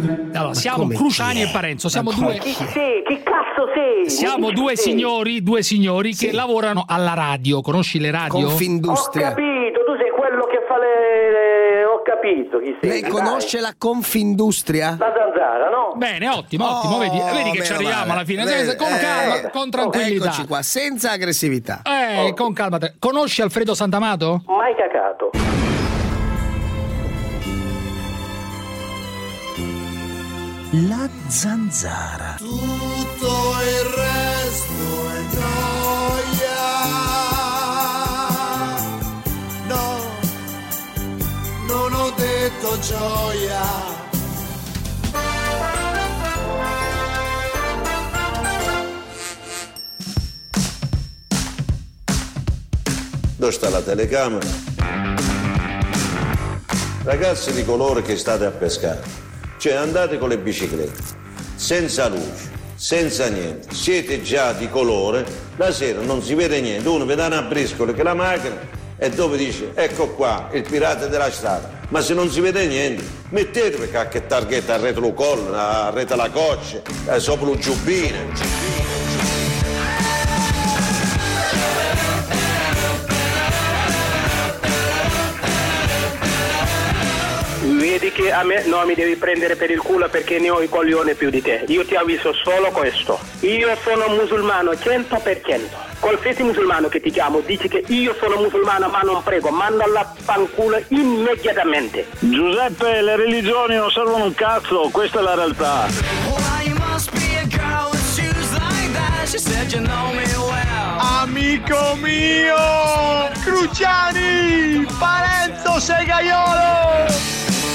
Allora, siamo Cruciani e Parenzo, siamo due. Chi sei? Chi cazzo sei? Siamo due signori che lavorano alla radio. Conosci le radio? Confindustria. Ho capito, tu sei quello che fa le... Ho capito chi sei. Lei conosce la Confindustria? La zanzara, no? Bene, ottimo, vedi che ci arriviamo alla fine. Con calma, con tranquillità. Eccoci qua, senza aggressività. Con calma. Conosci Alfredo Santamato? Mai cacato. La zanzara. Tutto il resto è gioia. No, non ho detto gioia. Dove sta la telecamera? Ragazzi di colore che state a pescare, cioè andate con le biciclette, senza luce, senza niente, siete già di colore, la sera non si vede niente, uno vede una briscola che la macchina e dove dice ecco qua il pirata della strada, ma se non si vede niente mettetevi qualche targhetta a retro collo, a retro la coccia, sopra il giubbino. Vedi che a me non mi devi prendere per il culo perché ne ho i coglioni più di te. Io ti avviso solo questo. Io sono musulmano 100%. Qualsiasi musulmano che ti chiamo dici che io sono musulmano ma non prego, manda alla fanculo immediatamente. Giuseppe, le religioni non servono un cazzo, questa è la realtà. Amico mio, Cruciani, Parenzo Segaiolo.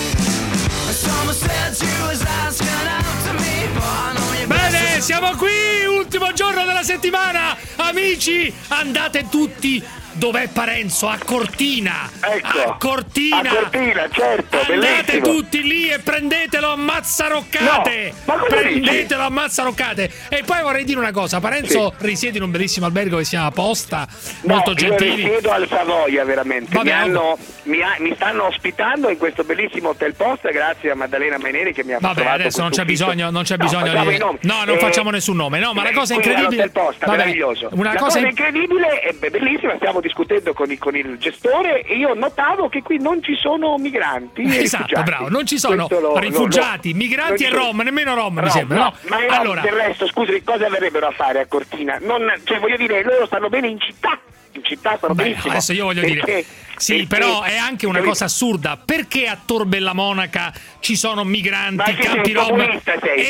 Bene, siamo qui, ultimo giorno della settimana. Amici, andate tutti. Dov'è Parenzo? A Cortina. Ecco. A Cortina. A Cortina, certo, andate bellissimo. tutti lì e prendetelo a mazzaroccate. No, ma cosa prendetelo a mazzaroccate. E poi vorrei dire una cosa, Parenzo risiede in un bellissimo albergo che si chiama Posta, molto gentili. Io risiedo al Savoia, veramente. Vabbè, mi stanno ospitando in questo bellissimo hotel Posta grazie a Maddalena Maineri che mi ha Vabbè, trovato adesso non c'è bisogno facciamo di... i nomi. No, non facciamo nessun nome. No, ma la cosa incredibile... Posta, vabbè, meraviglioso. La cosa incredibile e bellissima, stiamo discutendo con il gestore e io notavo che qui non ci sono migranti. Esatto, rifugiati. bravo, non ci sono rifugiati, migranti e rom, nemmeno rom, mi sembra, no? Ma allora, del resto, scusi, cosa verrebbero a fare a Cortina? Cioè, voglio dire, loro stanno bene in città stanno benissimo. Adesso io voglio dire... Sì, però è anche una cosa assurda. Perché a Tor Bella Monaca ci sono migranti, campi rom e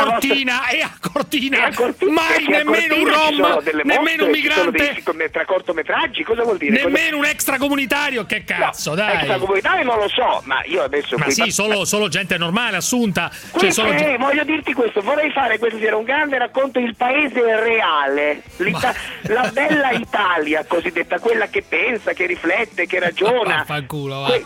a Cortina mai nemmeno un rom, nemmeno un migrante, tra cortometraggi, cosa vuol dire? Nemmeno un extracomunitario, che cazzo, dai. Extracomunitario non lo so, ma io adesso... Ma sì, solo gente normale, assunta. Voglio dirti questo, vorrei fare questo sera un grande racconto, il paese reale, la bella Italia cosiddetta, quella che pensa, che riflette, che ragiona. Fanculo, va.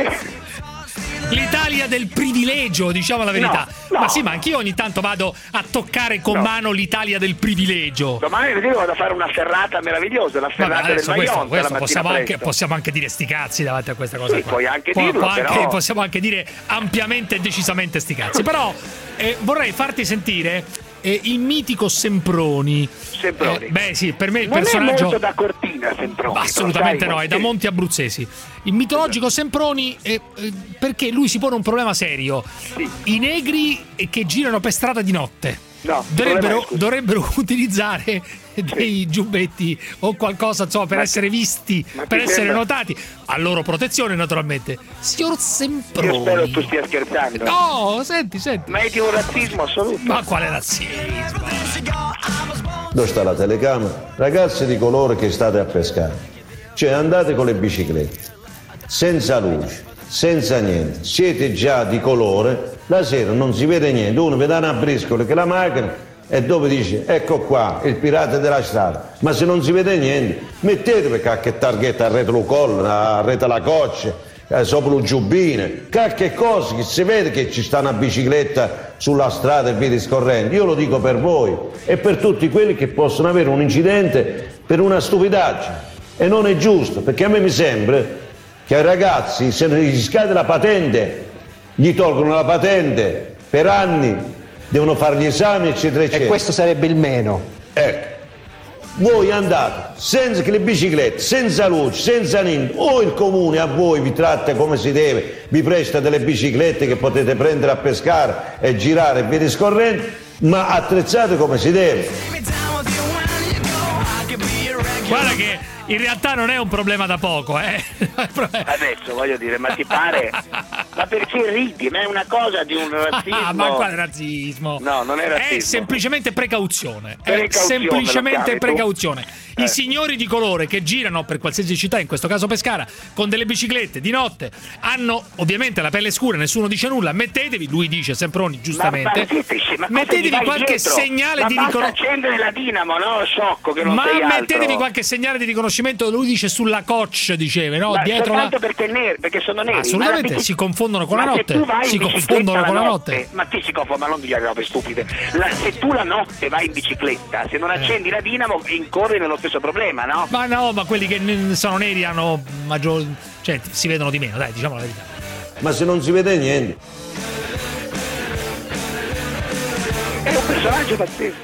L'Italia del privilegio, diciamo la verità. No. Ma sì, ma anch'io ogni tanto vado a toccare con mano l'Italia del privilegio. Domani vado a fare una ferrata meravigliosa, la ferrata del Maionte. Questo possiamo anche dire sti cazzi davanti a questa cosa. Sì, puoi anche dirlo, però... Possiamo anche dire ampiamente e decisamente sti cazzi. Però vorrei farti sentire il mitico Semproni. Beh sì, per me il personaggio... è molto da Cortina Semproni. Assolutamente no, è da Monti Abruzzesi. Il mitologico Semproni, perché lui si pone un problema serio. Sì. I negri che girano per strada di notte dovrebbero utilizzare dei giubbetti o qualcosa, insomma, per essere visti, per essere notati, a loro protezione naturalmente. Signor Semproni, io spero tu stia scherzando. No, senti. Ma è di un razzismo assoluto. Ma quale razzismo? Dove sta la telecamera? Ragazzi di colore che state a pescare, cioè andate con le biciclette, senza luce, senza niente, siete già di colore, la sera non si vede niente, uno vede una briscola che la macchina e dove dice ecco qua il pirata della strada, ma se non si vede niente mettetevi qualche targhetta a retro collo, a retro la coccia, sopra un giubbino, qualche cosa che si vede che ci sta una bicicletta sulla strada e via discorrendo. Io lo dico per voi e per tutti quelli che possono avere un incidente per una stupidaggine, e non è giusto, perché a me mi sembra che ai ragazzi, se gli scade la patente, gli tolgono la patente per anni devono fare gli esami, eccetera, eccetera. E questo sarebbe il meno. Ecco. Voi andate senza che le biciclette, senza luce, senza niente, o il comune a voi vi tratta come si deve, vi presta delle biciclette che potete prendere a pescare e girare e via discorrendo, ma attrezzate come si deve. Guarda che in realtà non è un problema da poco, Adesso voglio dire, ma ti pare? Ma perché ridi? Ma è una cosa di un razzismo. Ma quale razzismo? No, non è razzismo. È semplicemente precauzione. Precauzione, È semplicemente lo precauzione. I signori di colore che girano per qualsiasi città, in questo caso Pescara, con delle biciclette di notte, hanno ovviamente la pelle scura, nessuno dice nulla. Mettetevi, lui dice Semproni, giustamente. Ma mettetevi qualche dietro? segnale di riconoscimento. Ma accendere la dinamo, no? Sciocco che non sei altro. Mettetevi qualche segnale di riconoscimento, lui dice sulla coach, diceva, no? Ma dietro soltanto perché sono neri. Assolutamente, si confondono con la notte. Si confondono con la notte. Ma ti si confondono, ma non dire robe stupide. Se tu la notte vai in bicicletta, se non accendi la dinamo, incorri nello stesso problema, no? Ma no, ma quelli che sono neri hanno maggior, cioè si vedono di meno, dai, diciamo la verità. Ma se non si vede niente. È un personaggio pazzesco.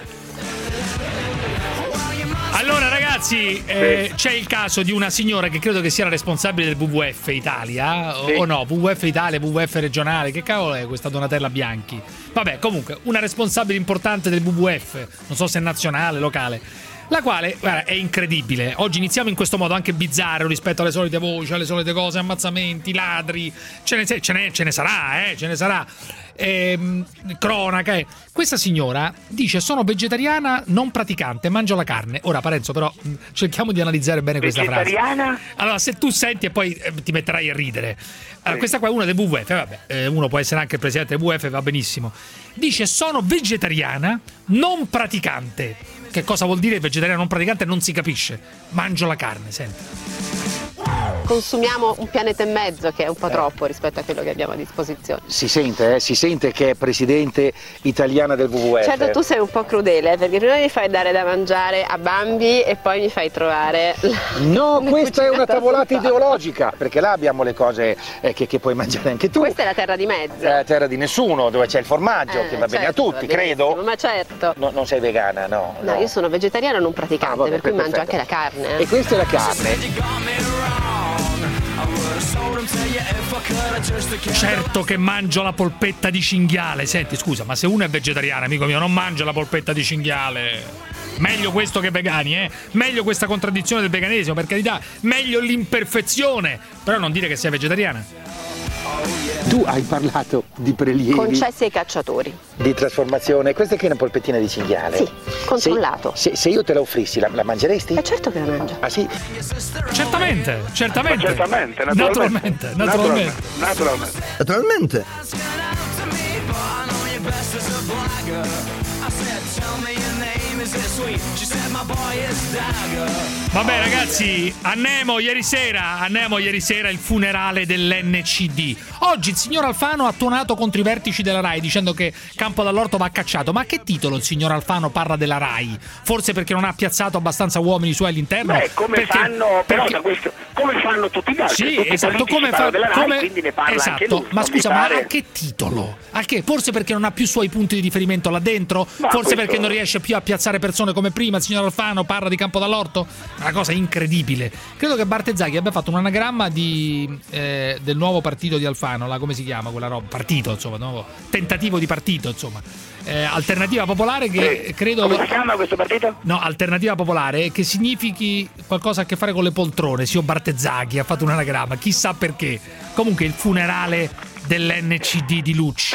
Allora ragazzi, c'è il caso di una signora che credo che sia la responsabile del WWF Italia, o no, WWF Italia, WWF regionale, che cavolo è questa Donatella Bianchi? Vabbè, comunque, una responsabile importante del WWF, non so se è nazionale, locale, la quale, guarda, è incredibile. Oggi iniziamo in questo modo anche bizzarro rispetto alle solite voci, alle solite cose, ammazzamenti, ladri, ce ne sarà. Cronaca. Questa signora dice: sono vegetariana non praticante, mangio la carne. Ora Parenzo, però cerchiamo di analizzare bene questa frase. Allora, se tu senti e poi ti metterai a ridere. Allora, questa qua è una del WWF, vabbè, uno può essere anche il presidente del WWF, va benissimo. Dice: sono vegetariana non praticante. Che cosa vuol dire vegetariana non praticante? Non si capisce. Mangio la carne, senti. Consumiamo un pianeta e mezzo, che è un po' troppo rispetto a quello che abbiamo a disposizione. Si sente che è presidente italiana del WWF. Certo, tu sei un po' crudele, perché prima mi fai dare da mangiare a Bambi e poi mi fai trovare No, questa è una tavolata ideologica, perché là abbiamo le cose che puoi mangiare anche tu. Questa è la terra di mezzo. È la terra di nessuno, dove c'è il formaggio, che va bene a tutti, credo. Ma certo. No, non sei vegana, no? No, io sono vegetariana non praticante, vabbè, per cui perfetto. mangio anche la carne. E questa è la carne. Certo che mangio la polpetta di cinghiale. Senti, scusa, ma se uno è vegetariano, amico mio, non mangia la polpetta di cinghiale. Meglio questo che vegani, Meglio questa contraddizione del veganesimo, per carità. Meglio l'imperfezione. Però non dire che sei vegetariana. Tu hai parlato di prelievi. Concessi ai cacciatori. Di trasformazione. Questa che è una polpettina di cinghiale. Sì, controllato. Se io te la offrissi, la mangeresti? Certo che la mangio. Ah sì? Certamente. Naturalmente. Vabbè ragazzi, andiamo ieri sera il funerale dell'NCD. Oggi il signor Alfano ha tuonato contro i vertici della RAI dicendo che Campo Dall'Orto va cacciato. Ma a che titolo il signor Alfano parla della RAI? Forse perché non ha piazzato abbastanza uomini suoi all'interno? Come fanno tutti gli altri? Sì, esatto, come fa della RAI, quindi ne parla anche lui. Ma scusa, ma a che titolo? A che? Forse perché non ha più suoi punti di riferimento là dentro? Forse perché non riesce più a piazzare persone come prima? Il signor Alfano parla di Campo Dall'Orto? Una cosa incredibile. Credo che Bartezzaghi abbia fatto un anagramma del nuovo partito di Alfano, come si chiama quella roba? Partito, insomma, nuovo tentativo di partito, insomma. Alternativa Popolare, che credo. Come si chiama questo partito? No, Alternativa Popolare, che significhi qualcosa a che fare con le poltrone. Signor Bartezzaghi ha fatto un anagramma, chissà perché. Comunque il funerale dell'NCD di Lucci.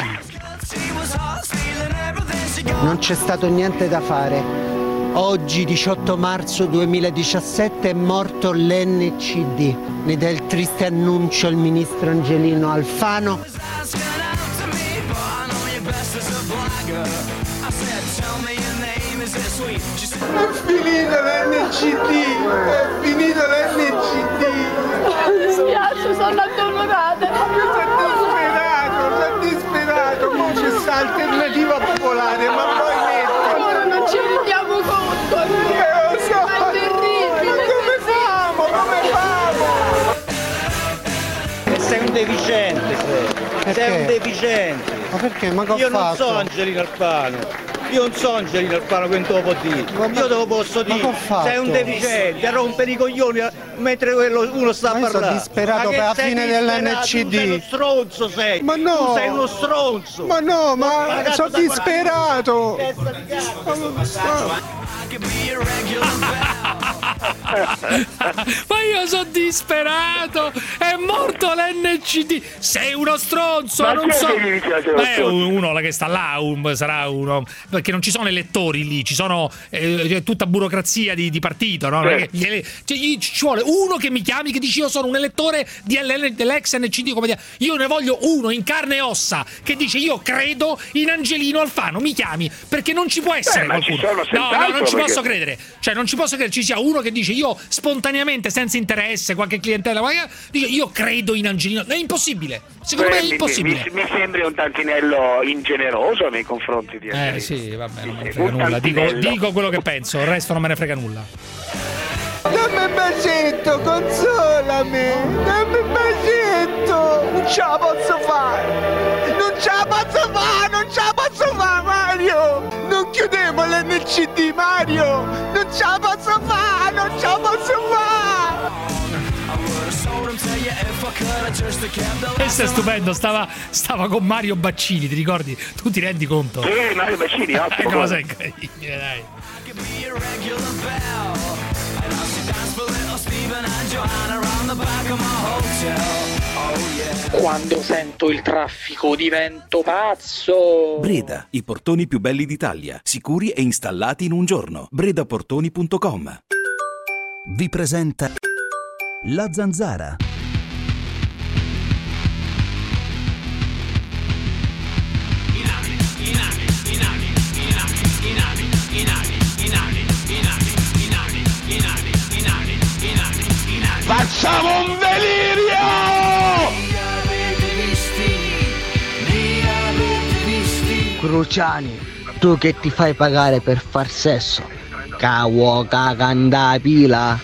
Non c'è stato niente da fare. Oggi, 18 marzo 2017, è morto l'NCD. Ne dà il triste annuncio il ministro Angelino Alfano. È finita l'NCD! È finita l'NCD! Mi spiace, sono addolorata. Sono disperato! Mo c'è sta Alternativa Popolare, ma poi Ora non ci rendiamo conto. lo so! È terribile. Come famo? Sei un deficiente, sei. perché? un deficiente. Ma perché? Ma che ho Io non fatto? so Angelino Alfano. Io non so Angelino Alfano che te lo può dire. Io te lo posso dire. che ho fatto? Sei un deficiente, a rompere i coglioni mentre uno sta a Ma io sono parlare. disperato per la fine dell'NCD. Tu sei uno stronzo, sei. Ma no! Tu sei uno stronzo. Ma no, ma Ragazzo sono da disperato! Testa di cazzo. Ma io sono disperato, è morto l'NCD, sei uno stronzo, Ma non chi è so. che gli dice che sei uno Beh, stronzo? uno che sta là, sarà uno, perché non ci sono elettori lì, ci sono tutta burocrazia di partito, no? Ci vuole uno che mi chiami, che dice io sono un elettore dell'ex NCD, come dire, io ne voglio uno in carne e ossa che dice io credo in Angelino Alfano, mi chiami, perché non ci può essere ma ci qualcuno. sono No, senz'altro, non ci posso perché- credere, cioè non ci posso credere ci sia uno che dice io spontaneamente, senza interesse, qualche clientela, dice io credo in Angelino. È impossibile, secondo me è impossibile. Mi sembri un tantinello ingeneroso nei confronti di Angelino. Sì, vabbè, non me ne Sì, frega un nulla, tantinello. dico quello che penso, il resto non me ne frega nulla. Dammi un bacetto, consolami! Dammi un bacetto! Non ce la posso fare! Non ce la posso fare! Non ce la posso fare, Mario! Non chiudiamo l'NCD, Mario! Non ce la posso fare! Non ce la posso fare! Questo è stupendo, stava con Mario Baccini, ti ricordi? Tu ti rendi conto? Sì, Mario Baccini, ottimo. Cosa incredibile, dai. Quando sento il traffico divento pazzo. Breda, i portoni più belli d'Italia, sicuri e installati in un giorno. bredaportoni.com. Vi presenta La Zanzara. Facciamo un delirio! Cruciani, tu che ti fai pagare per far sesso? Cavo caganda pila.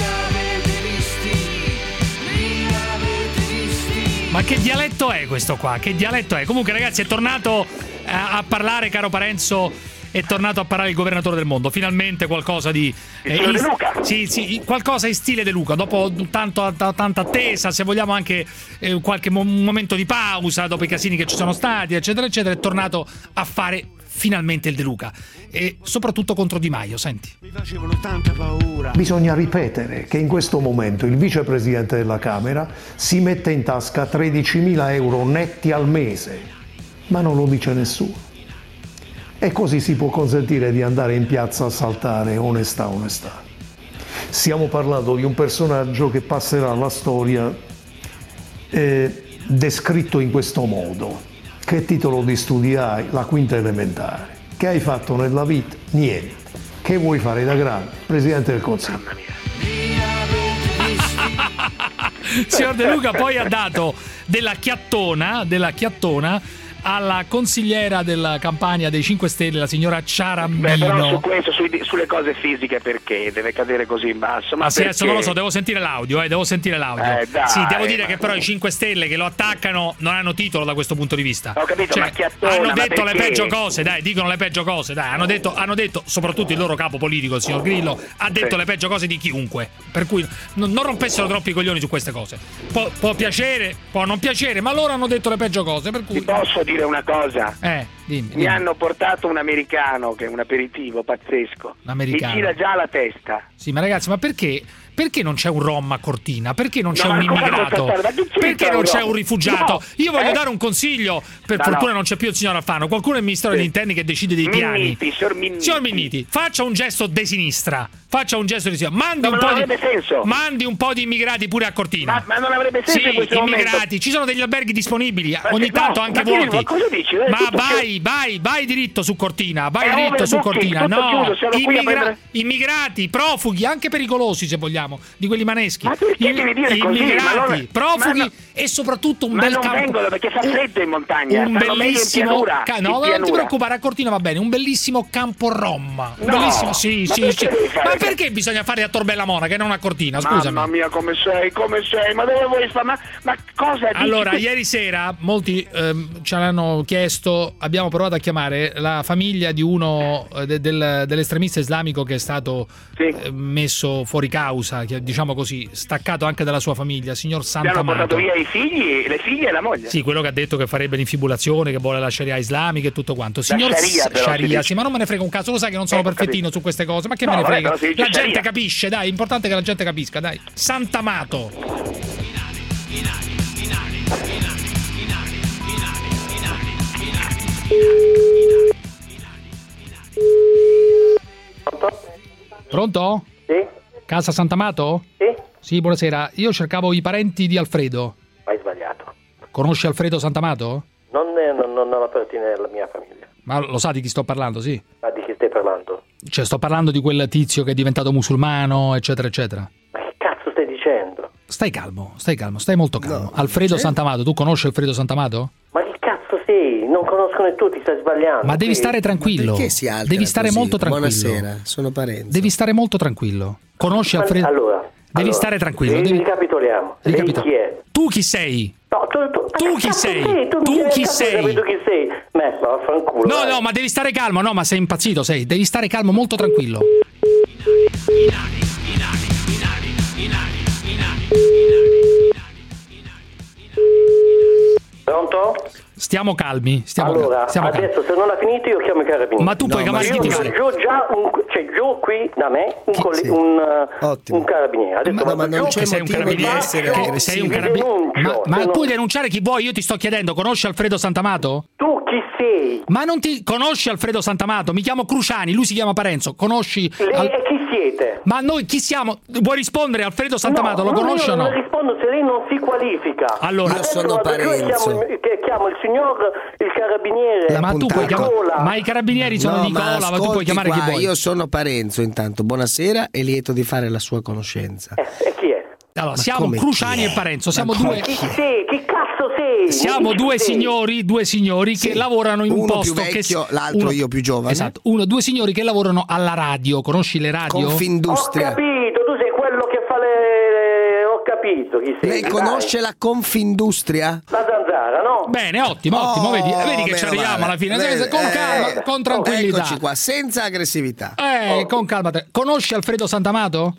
Ma che dialetto è questo qua? Che dialetto è? Comunque ragazzi è tornato a parlare, caro Parenzo, è tornato a parlare il governatore del mondo. finalmente qualcosa di De Luca. sì, qualcosa in stile De Luca, dopo tanta attesa, se vogliamo anche qualche momento di pausa dopo i casini che ci sono stati, eccetera eccetera, è tornato a fare finalmente il De Luca, e soprattutto contro Di Maio. Senti, Mi facevano tanta paura. Bisogna ripetere che in questo momento il vicepresidente della Camera si mette in tasca 13.000 euro netti al mese, ma non lo dice nessuno. E così si può consentire di andare in piazza a saltare onestà. Stiamo parlando di un personaggio che passerà alla storia descritto in questo modo. Che titolo di studi hai? La quinta elementare. Che hai fatto nella vita? Niente. Che vuoi fare da grande? Presidente del Consiglio. signor De Luca poi ha dato della chiattona alla consigliera della campagna dei 5 Stelle, la signora Ciarambino. Beh, però su questo, sulle cose fisiche, perché deve cadere così in basso? Ma sì, adesso non lo so, devo sentire l'audio. Dai, sì, devo dire che però i 5 Stelle che lo attaccano non hanno titolo da questo punto di vista. Ho capito, cioè, ma chiattona, hanno ma detto le perché? peggio cose, dai, dicono le peggio cose, dai, hanno detto soprattutto il loro capo politico, il signor Grillo, ha detto le peggio cose di chiunque. Per cui non rompessero troppi i coglioni su queste cose. Può piacere, può non piacere, ma loro hanno detto le peggio cose, per cui Ti posso dire una cosa? Dimmi. Mi hanno portato un americano che è un aperitivo pazzesco. L'americano. Mi gira già la testa. Sì, ma ragazzi, ma perché non c'è un rom a Cortina? Perché non c'è No, un ma cosa immigrato? sta parlando? Ma chi Perché c'entra non un c'è rom? un rifugiato? No. Io voglio dare un consiglio. Per No, fortuna no. non c'è più il signor Alfano. Qualcuno del Ministero degli Interni che decide dei piani. Minniti, Signor Minniti, faccia un gesto di sinistra. Mandi, No, ma non avrebbe senso. mandi un po' di immigrati pure a Cortina. Ma non avrebbe senso in questo immigrati. momento. Ci sono degli alberghi disponibili, Ma ogni no, tanto anche ma che- vuoti. ma cosa dici? Ma Tutto vai diritto su Cortina. Vai È diritto su overbooking, Cortina. tutto No, chiuso, siamo qui a prendere- immigrati, profughi, anche pericolosi se vogliamo, di quelli maneschi. Ma perché devi dire così? Immigrati, Ma non- profughi ma no- e soprattutto un Ma bel non campo. vengono perché fa freddo in montagna. Un stanno meglio in bellissimo pianura, no, in non ti pianura. preoccupare, a Cortina va bene. Un bellissimo campo rom. Un No, bellissimo, sì. ma Ma perché devi fare perché bisogna fare a Tor Bella Monaca e non a Cortina? Scusami. Mamma mia, come sei? Ma dove vuoi fare? Ma cosa dici? Allora, ieri sera molti ci hanno chiesto, abbiamo provato a chiamare la famiglia di uno dell'estremista islamico che è stato messo fuori causa, che, diciamo così, staccato anche dalla sua famiglia, signor Santamato. Hanno portato via i figli, le figlie e la moglie. Sì, quello che ha detto che farebbe l'infibulazione, che vuole la Sharia islamica e tutto quanto. Signor Sharia, sì, ma non me ne frega un cazzo, lo sai che non sono perfettino su queste cose, ma che me ne frega? La gente capisce, dai, è importante che la gente capisca, dai. Santamato. Pronto? Sì. Casa Santamato? Sì. Sì, buonasera. Io cercavo i parenti di Alfredo. Hai sbagliato. Conosci Alfredo Santamato? Non appartiene alla mia famiglia. Ma lo sa di chi sto parlando, sì? Ma di chi stai parlando? Cioè, sto parlando di quel tizio che è diventato musulmano, eccetera, eccetera. Ma che cazzo stai dicendo? Stai calmo, stai molto calmo. No, Alfredo Santamato, tu conosci Alfredo Santamato? Ma che cazzo sei? Non conoscono tutti, stai sbagliando. Ma devi stare tranquillo. Perché si altera devi stare così? molto tranquillo. Buonasera, sono Parenzo. Devi stare molto tranquillo. Conosci Alfredo? Devi stare tranquillo. Ricapitoliamo. Lei chi è? Tu chi sei? No, tu chi sei? Tu chi sei? No, ma devi stare calmo. No, ma sei impazzito, sei. Devi stare calmo, molto tranquillo. Pronto? Stiamo calmi. Allora, calmi. Adesso se non ha finito io chiamo i carabinieri. Ma tu puoi chiamare chi ti pare. Giù qui da me un carabiniere. Adesso ma non c'è motivo di essere aggressivo. Sei un carabiniere. Ma puoi denunciare chi vuoi, io ti sto chiedendo, conosci Alfredo Santamato? Tu chi sei? Ma non ti conosci Alfredo Santamato? Mi chiamo Cruciani, lui si chiama Parenzo. Conosci? Lei e chi siete? Ma noi chi siamo? Vuoi rispondere Alfredo Santamato? Lo conosci o no? Non rispondo se lei non si qualifica. Allora, io sono Parenzo. Chiamo il signor, il carabiniere. Ma tu puoi chiamare. Ma i carabinieri sono Nicola, ma tu puoi chiamare chi vuoi. Io sono Parenzo, intanto. Buonasera e lieto di fare la sua conoscenza. E chi è? Allora, siamo Cruciani e Parenzo, siamo due. Chi sei? Chi cazzo sei? Siamo due signori che lavorano in un posto più vecchio, che l'altro io più giovane. Esatto, due signori che lavorano alla radio. Conosci le radio? Confindustria. Ho capito, tu sei quello che fa le... Ho capito chi sei. Lei conosce la Confindustria? La zanzara, no? Bene, ottimo, vedi che ci arriviamo alla fine. Con calma, con tranquillità. Eccoci qua, senza aggressività. Con calma. Conosci Alfredo Santamato?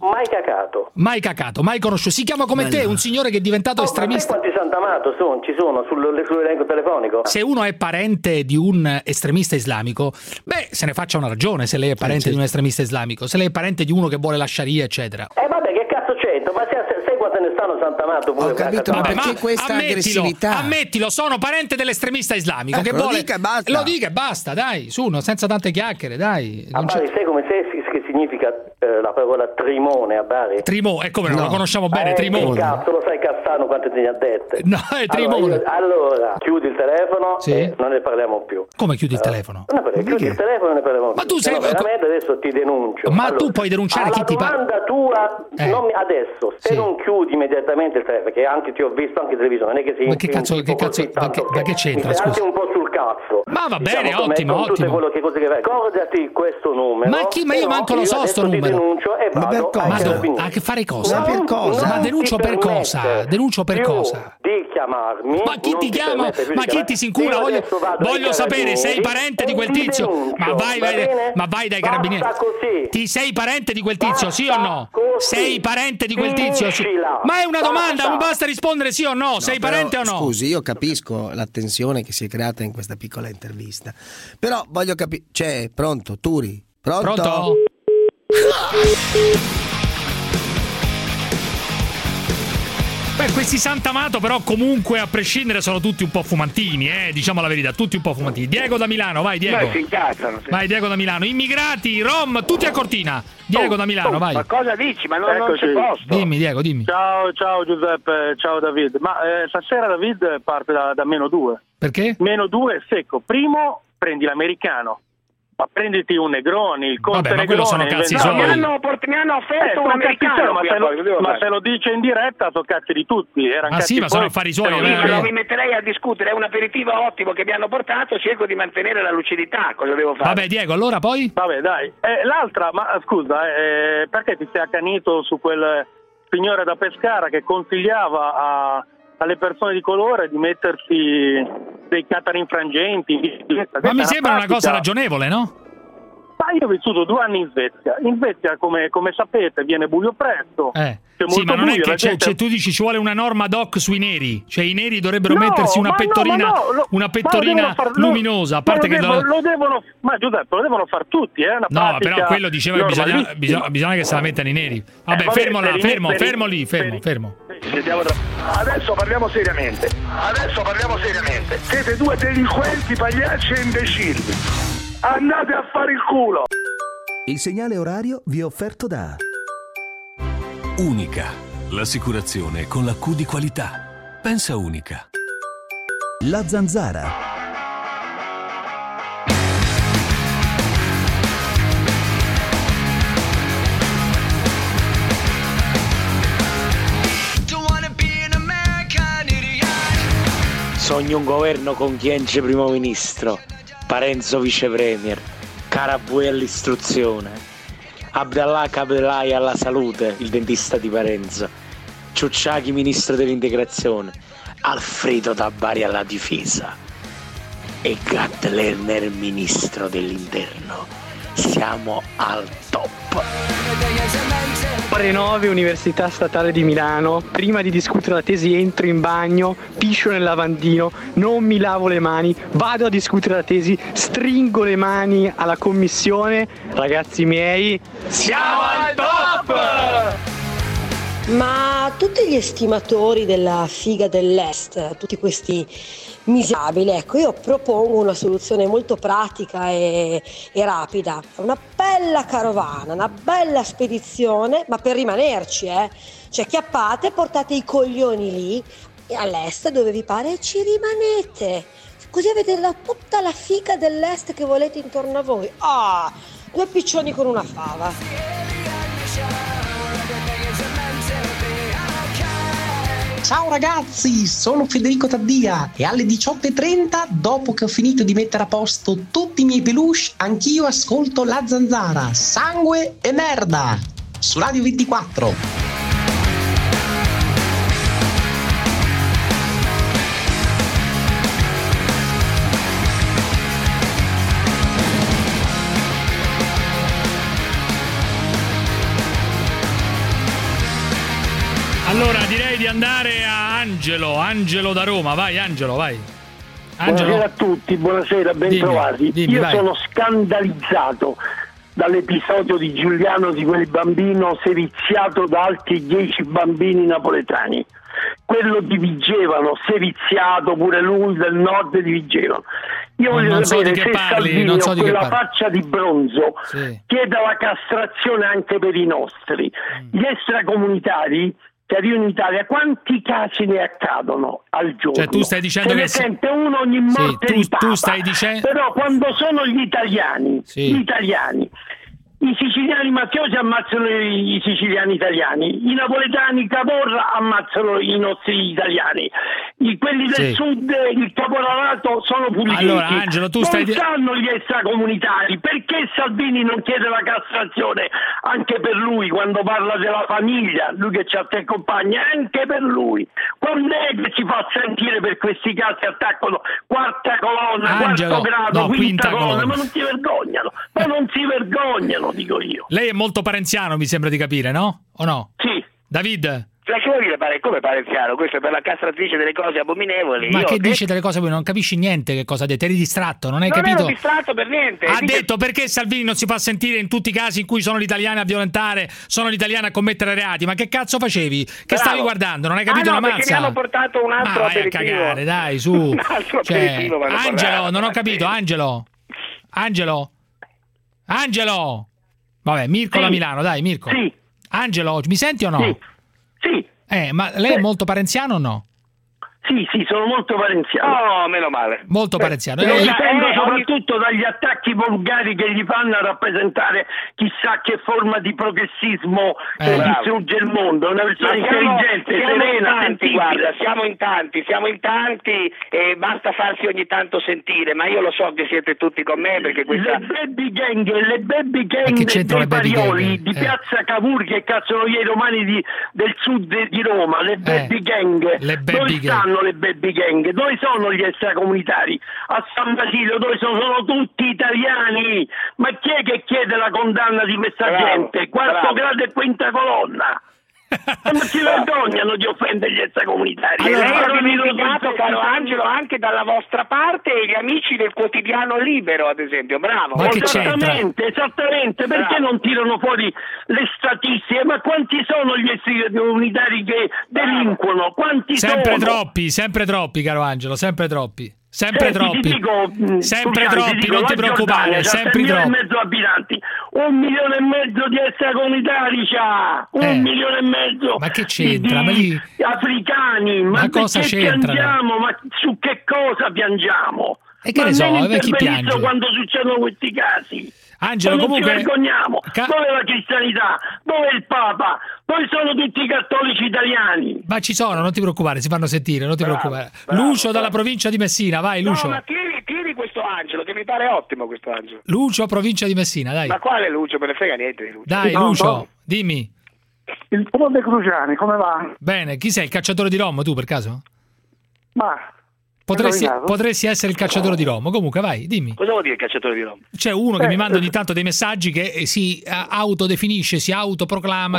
Mai cacato. Mai conosciuto. Si chiama come te, un signore che è diventato estremista. Ma quanti Santamato ci sono sull'elenco telefonico? Se uno è parente di un estremista islamico, se ne faccia una ragione se lei è parente di un estremista islamico, se lei è parente di uno che vuole la Sharia, eccetera. Vabbè, che cazzo c'entro? Ma sai quante ne stanno Santamato pure? Ho capito, ma perché questa aggressività? Ammettilo, sono parente dell'estremista islamico che vuole... Lo dica e basta, dai, senza tante chiacchiere, dai. Sai come che significa la parola trimone a Bari? Trimone, come non lo conosciamo bene, Trimone. Cazzo, lo sai Cassano quante te ne ha dette? No, è Trimone. Allora, chiudi il telefono e non ne parliamo più. Come chiudi il telefono? Chiudi il telefono e ne parliamo più. Ma tu sei... veramente adesso ti denuncio. Ma tu puoi denunciare chi ti parla? La domanda tua, adesso, se non chiudi immediatamente il telefono, perché anche ti ho visto anche in televisione, non è che sei... Ma che cazzo, ma che c'entra, mi scusa? un po' sul cazzo. Ma va bene, ottimo. Tutte quello che cose che fai. Ricordati questo numero. Ma io manco lo so sto numero. Denuncio e vado a che fare cosa? Ma per cosa? Ma denuncio per cosa? Denuncio per cosa? Di chiamarmi. Ma chi ti chiama? Ma chi ti si incula? Voglio sapere, sei parente di quel tizio? Ma vai dai carabinieri. Ti sei parente di quel tizio, sì o no? Sei parente di quel tizio? Sì. Ma è una domanda, non basta rispondere sì o no. Sei parente o no? Scusi, io capisco la tensione che si è creata in questa piccola intervista. Però voglio capire. Pronto, Turi? Pronto? Questi Santamato però comunque a prescindere sono tutti un po' fumantini, diciamo la verità, tutti un po' fumantini. Diego da Milano, vai Diego. Si incazzano. Vai Diego da Milano. Immigrati, Rom, tutti a Cortina. Diego da Milano, vai. Ma cosa dici? Ma non c'è posto. Dimmi Diego, dimmi. Ciao Giuseppe, ciao David. Ma stasera David parte da -2. Perché? -2 secco. Primo, prendi l'americano. Ma prenditi un Negroni, il Conte Vabbè, ma quello Negroni. sono cazzi No, suoi. mi hanno offerto un americano. Ma se lo dice in diretta, sono cazzi di tutti. Ma sì, ma sono affari suoi. Non mi metterei a discutere, è un aperitivo ottimo che mi hanno portato, cerco di mantenere la lucidità, cosa devo fare? Vabbè, Diego, allora poi? Vabbè, dai. L'altra, ma scusa, perché ti sei accanito su quel signore da Pescara che consigliava alle persone di colore di mettersi dei catarinfrangenti? Ma mi sembra una cosa ragionevole, no? Ma io ho vissuto 2 anni in Svezia. In Svezia, come sapete, viene buio presto. Sì, ma non è che tu dici ci vuole una norma ad hoc sui neri, cioè i neri dovrebbero mettersi una pettorina, luminosa, a parte che ma Giuseppe, lo devono fare tutti, è una no, però quello diceva che bisogna che se la mettano i neri. Vabbè, fermo lì. Adesso parliamo seriamente. Siete 2 delinquenti, pagliacci e imbecilli. Andate a fare il culo. Il segnale orario vi è offerto da Unica, l'assicurazione con la Q di qualità. Pensa Unica. La Zanzara. Sogno un governo con Chienge primo ministro, Parenzo vice premier, Carabuè all'istruzione, Abdallah Kabelai alla salute, il dentista di Parenzo, Ciucciachi ministro dell'integrazione, Alfredo Tabbari alla difesa e Gad Lerner ministro dell'interno. Siamo al top. Ore 9, Università Statale di Milano. Prima di discutere la tesi entro in bagno, piscio nel lavandino, non mi lavo le mani, vado a discutere la tesi, stringo le mani alla commissione. Ragazzi miei, siamo al top! Ma tutti gli estimatori della figa dell'Est, tutti questi miserabili, ecco, io propongo una soluzione molto pratica e rapida, una bella carovana, una bella spedizione, ma per rimanerci, cioè chiappate, portate i coglioni lì all'Est dove vi pare e ci rimanete, così avete tutta la figa dell'Est che volete intorno a voi. 2 piccioni con una fava. Ciao ragazzi, sono Federico Taddia e alle 18:30, dopo che ho finito di mettere a posto tutti i miei peluche, anch'io ascolto La Zanzara, sangue e merda, su Radio 24. Allora direi di andare a Angelo da Roma, vai Angelo, vai. Buonasera a tutti, buonasera, bentrovati. Io vai. Sono scandalizzato dall'episodio di Giuliano, di quel bambino seviziato da altri 10 bambini napoletani. Quello di Vigevano, seviziato, pure lui del nord di Vigevano. Io voglio sapere se Salvini, con quella faccia di bronzo, chieda la castrazione anche per i nostri. Gli extracomunitari che arrivano in Italia, quanti casi ne accadono al giorno? Cioè tu stai dicendo se ne che sente uno ogni morte di Papa. Tu stai dicendo... Però quando sono gli italiani, i siciliani mafiosi ammazzano i siciliani italiani, i napoletani Caporra ammazzano i nostri italiani, quelli del sud, il caporalato sono puliti. Allora Angelo, tu stai sanno gli extracomunitari, perché Salvini non chiede la castrazione anche per lui quando parla della famiglia, lui che c'ha 3 compagni, anche per lui? Quando è che si fa sentire per questi casi attaccano quarta colonna, Angelo, quarto grado, quinta colonna, ma non si vergognano, dico io. Lei è molto parenziano, mi sembra di capire, no? O no? Sì. David? Cioè, che vuol dire come parenziano? Questo è per la castratrice delle cose abominevoli. Ma che dice delle cose? Non capisci niente che cosa ha detto, eri distratto, non hai capito? Non ero distratto per niente. Ha detto perché Salvini non si fa sentire in tutti i casi in cui sono gli italiani a violentare, sono gli italiani a commettere reati. Ma che cazzo facevi? Che stavi guardando? Non hai capito una mazza? Perché mi hanno portato un altro vai aperitivo. a cagare, dai, su. Un altro aperitivo. Angelo, non ho capito, Angelo. Vabbè, Mirko da Milano, dai, Mirko. Sì. Angelo, mi senti o no? Sì. Ma lei è molto parenziano o no? Sì, sono molto parenziano. Oh, meno male. Molto parenziano. Lo difendo soprattutto dagli attacchi volgari che gli fanno a rappresentare chissà che forma di progressismo che distrugge il mondo. Una persona intelligente, serena, sensibile. Guarda, siamo in tanti e basta farsi ogni tanto sentire, ma io lo so che siete tutti con me perché questa... Le baby gang dei Parioli di Piazza Cavour che cacciano via i romani del sud di Roma, le baby gang. Dove stanno le baby gang? Dove sono gli extracomunitari? A San Basilio dove sono tutti italiani? Ma chi è che chiede la condanna di questa gente? Quarto grado e quinta colonna. Non si vergognano di offendere gli extracomunitari. Allora, lei ha dimenticato, caro Angelo, anche dalla vostra parte e gli amici del quotidiano Libero, ad esempio. Bravo. Ma esattamente. Perché non tirano fuori le statistiche? Ma quanti sono gli extracomunitari che delinquono? Quanti sempre sono? Sempre troppi, caro Angelo, sempre troppi. Sempre troppi, Sempre troppi, non ti preoccupare, sempre troppi. 1,5 milioni di abitanti, 1,5 milioni di extracomunitari c'ha, 1,5 milioni Ma che c'entra? di africani, ma cosa c'entra? Piangiamo? Ma su che cosa piangiamo? E che ne so, chi piange? Quando succedono questi casi? Angelo, non comunque... ci vergogniamo. Dove è la cristianità? Dove è il Papa? Dove sono tutti i cattolici italiani? Ma ci sono, non ti preoccupare, si fanno sentire, non ti preoccupare. Lucio dalla provincia di Messina, vai Lucio. No, ma tieni questo Angelo, che mi pare ottimo questo Angelo. Lucio, provincia di Messina, dai. Ma quale Lucio? Me ne frega niente di Lucio. Dai, Lucio, dimmi. Il Prode Cruciani, come va? Bene, chi sei? Il cacciatore di rom, tu per caso? Ma... Potresti essere il cacciatore di rom. Comunque, vai, dimmi. Cosa vuol dire il cacciatore di rom? C'è uno che mi manda ogni tanto dei messaggi che si autodefinisce, si autoproclama,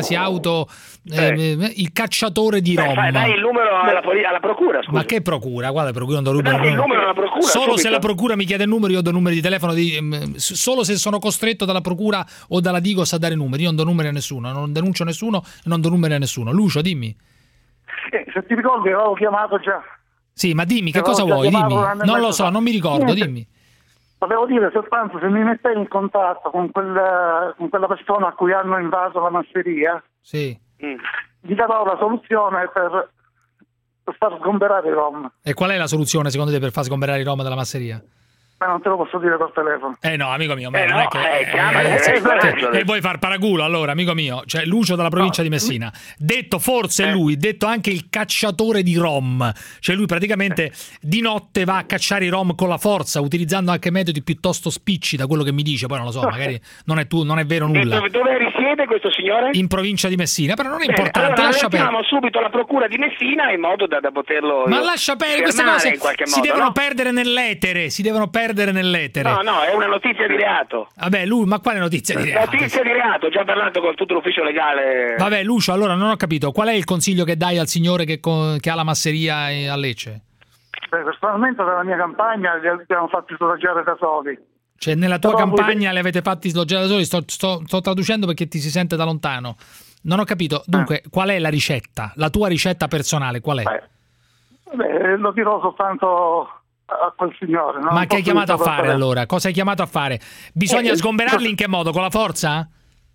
il cacciatore di rom. Dai il numero alla procura, scusa. Ma che procura? Guarda, procura non do numero. Dai il numero alla procura. Solo subito. se la procura mi chiede il numero, io do numeri di telefono. Solo se sono costretto dalla procura o dalla Digos a dare numeri. Io non do numeri a nessuno, non denuncio nessuno, non do numeri a nessuno. Lucio, dimmi. Se ti ricordi, avevo chiamato già. Sì, ma dimmi, che cosa vuoi? Dimmi. Non lo so, non mi ricordo, dimmi. Volevo dire soltanto se mi mettevi in contatto con quella persona a cui hanno invaso la masseria, sì, gli darò la soluzione per far sgomberare i rom. E qual è la soluzione secondo te per far sgomberare i rom dalla masseria? Ma non te lo posso dire col telefono. No, amico mio, non è che e vuoi far paraculo allora, amico mio. Cioè Lucio dalla provincia di Messina. Detto forse lui, detto anche il cacciatore di rom. Cioè lui praticamente di notte va a cacciare i rom con la forza, utilizzando anche metodi piuttosto spicci, da quello che mi dice, poi non lo so, magari non è vero nulla. Dove risiede questo signore? In provincia di Messina, però non è importante, allora lascia perdere. Chiamiamo subito la procura di Messina in modo da poterlo Ma lascia perdere, queste cose si devono perdere nell'etere, nell'etere. No, è una notizia di reato. Vabbè, ma quale notizia di reato? Notizia di reato, ho già parlato con tutto l'ufficio legale. Vabbè, Lucio, allora non ho capito, qual è il consiglio che dai al signore che ha la masseria a Lecce? Personalmente nella mia campagna li abbiamo fatti sloggiare da soli. Cioè nella tua campagna li avete fatti sloggiare da soli? Sto traducendo perché ti si sente da lontano. Non ho capito. Dunque, qual è la ricetta? La tua ricetta personale, qual è? Lo dirò soltanto a quel signore. Ma che hai chiamato a fare allora? Cosa hai chiamato a fare? Bisogna sgomberarli in che modo? Con la forza?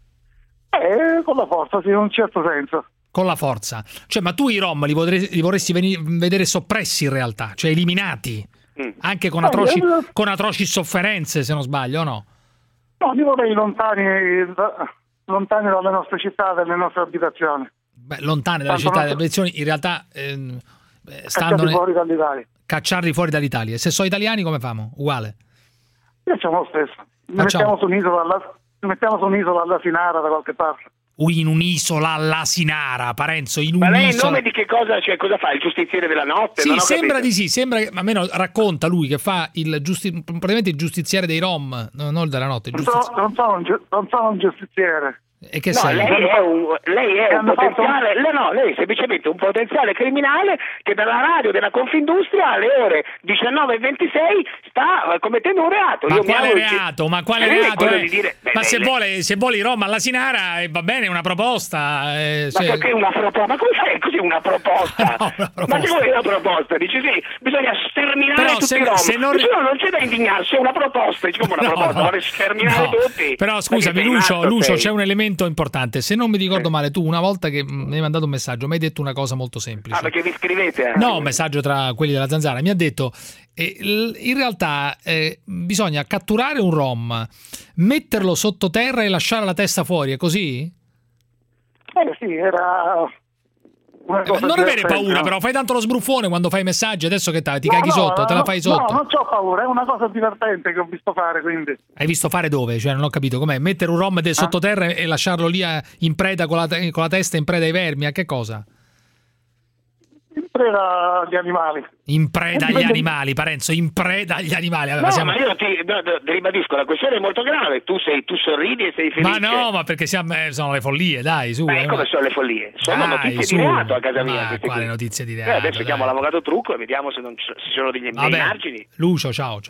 Con la forza, sì, in un certo senso. Con la forza. Cioè, ma tu i rom li vorresti vedere soppressi in realtà, cioè eliminati, anche con atroci sofferenze, se non sbaglio, o no? No, li vorrei lontani dalle nostre città, dalle nostre abitazioni. Beh, lontani dalle città e dalle abitazioni, in realtà cacciarli fuori dall'Italia. Cacciarli fuori dall'Italia. Se sono italiani come famo? Uguale. Facciamo lo stesso. Mettiamo su un'isola alla Sinara da qualche parte. In un'isola alla Sinara, Parenzo, in un'isola. Ma lei in un'isola. nome di che cosa, cioè cosa fa? Il giustiziere della notte? Sì, non ho sembra capito. di sì, sembra che, almeno racconta lui che fa praticamente il giustiziere dei rom, non della notte. Non sono un giustiziere. E che no, sei? lei è un potenziale, lei è semplicemente un potenziale criminale che dalla radio della Confindustria alle ore 19:26 sta commettendo un reato. Ma quale reato? Ma quale reato? Ma se vuole i rom alla Sinara va bene, è una proposta. Ma perché una proposta? Ma come fai così una proposta? Ma che vuoi una proposta? Dici sì, bisogna sterminare tutti i rom. Non c'è da indignarsi, è una proposta. Dici come una proposta? Vuole sterminare tutti. Però scusami, Lucio, c'è un elemento elemento importante. Se non mi ricordo male, tu una volta che mi hai mandato un messaggio mi hai detto una cosa molto semplice. Perché vi scrivete? No, un messaggio tra quelli della Zanzara. Mi ha detto in realtà bisogna catturare un rom, metterlo sottoterra e lasciare la testa fuori, è così? Sì, era... Non avere paura, però fai tanto lo sbruffone quando fai i messaggi. Adesso che ti caghi sotto, te la fai sotto. No, non c'ho paura, è una cosa divertente che ho visto fare, quindi. Hai visto fare dove? Cioè, non ho capito com'è. Mettere un rom sottoterra e lasciarlo lì in preda con la testa in preda ai vermi, a che cosa? In preda agli animali. In preda agli animali, Parenzo, in preda agli animali. Allora, ma io ti ribadisco, la questione è molto grave. Tu sorridi e sei felice. Ma no, ma perché sono le follie, dai, su. Come sono le follie? Sono notizie di reato a casa mia. Quale notizie di reato? Adesso chiamo l'avvocato Trucco e vediamo se ci sono dei margini. Lucio, ciao.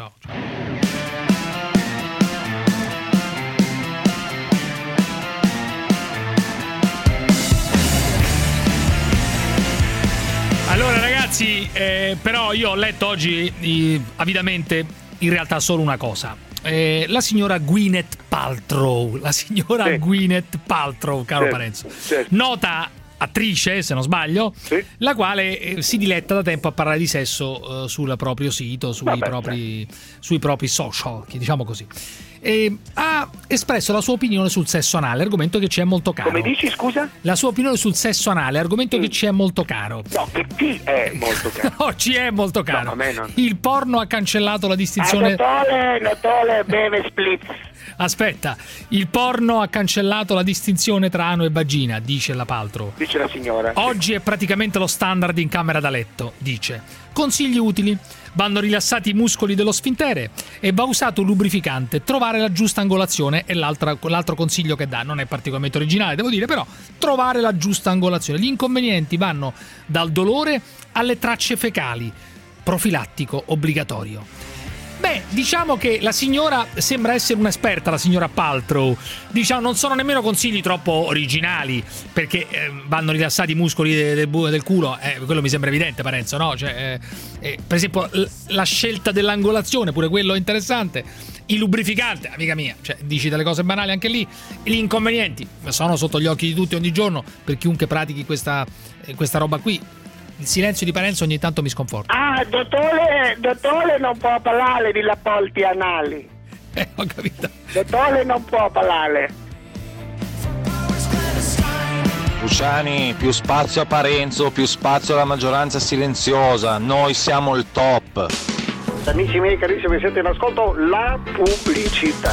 Allora ragazzi, però io ho letto oggi avidamente in realtà solo una cosa. La signora Gwyneth Paltrow, Gwyneth Paltrow, caro Parenzo, nota attrice, se non sbaglio, la quale si diletta da tempo a parlare di sesso sul proprio sito, sui propri social, diciamo così. Ha espresso la sua opinione sul sesso anale, argomento che ci è molto caro. Come dici, scusa? La sua opinione sul sesso anale, argomento che ci è molto caro. No, che ti è molto caro. No, ci è molto caro. No, a me non. Il porno ha cancellato la distinzione. Notole beve split. Aspetta, il porno ha cancellato la distinzione tra ano e vagina, dice la Paltrow. Dice la signora. Oggi è praticamente lo standard in camera da letto, dice. Consigli utili. Vanno rilassati i muscoli dello sfintere e va usato un lubrificante, trovare la giusta angolazione è l'altro consiglio che dà, non è particolarmente originale devo dire, però trovare la giusta angolazione. Gli inconvenienti vanno dal dolore alle tracce fecali, profilattico obbligatorio. Beh, diciamo che la signora sembra essere un'esperta, la signora Paltrow. Diciamo, non sono nemmeno consigli troppo originali, perché vanno rilassati i muscoli del culo, quello mi sembra evidente, Parenzo, no? Cioè, per esempio, la scelta dell'angolazione, pure quello è interessante. Il lubrificante, amica mia, cioè, dici delle cose banali anche lì. Gli inconvenienti sono sotto gli occhi di tutti ogni giorno, per chiunque pratichi questa roba qui. Il silenzio di Parenzo ogni tanto mi sconforta. Dottore non può parlare di rapporti anali. Ho capito. Dottore non può parlare. Luciani, più spazio a Parenzo, più spazio alla maggioranza silenziosa. Noi siamo il top. Amici miei carissimi, siete in ascolto la pubblicità.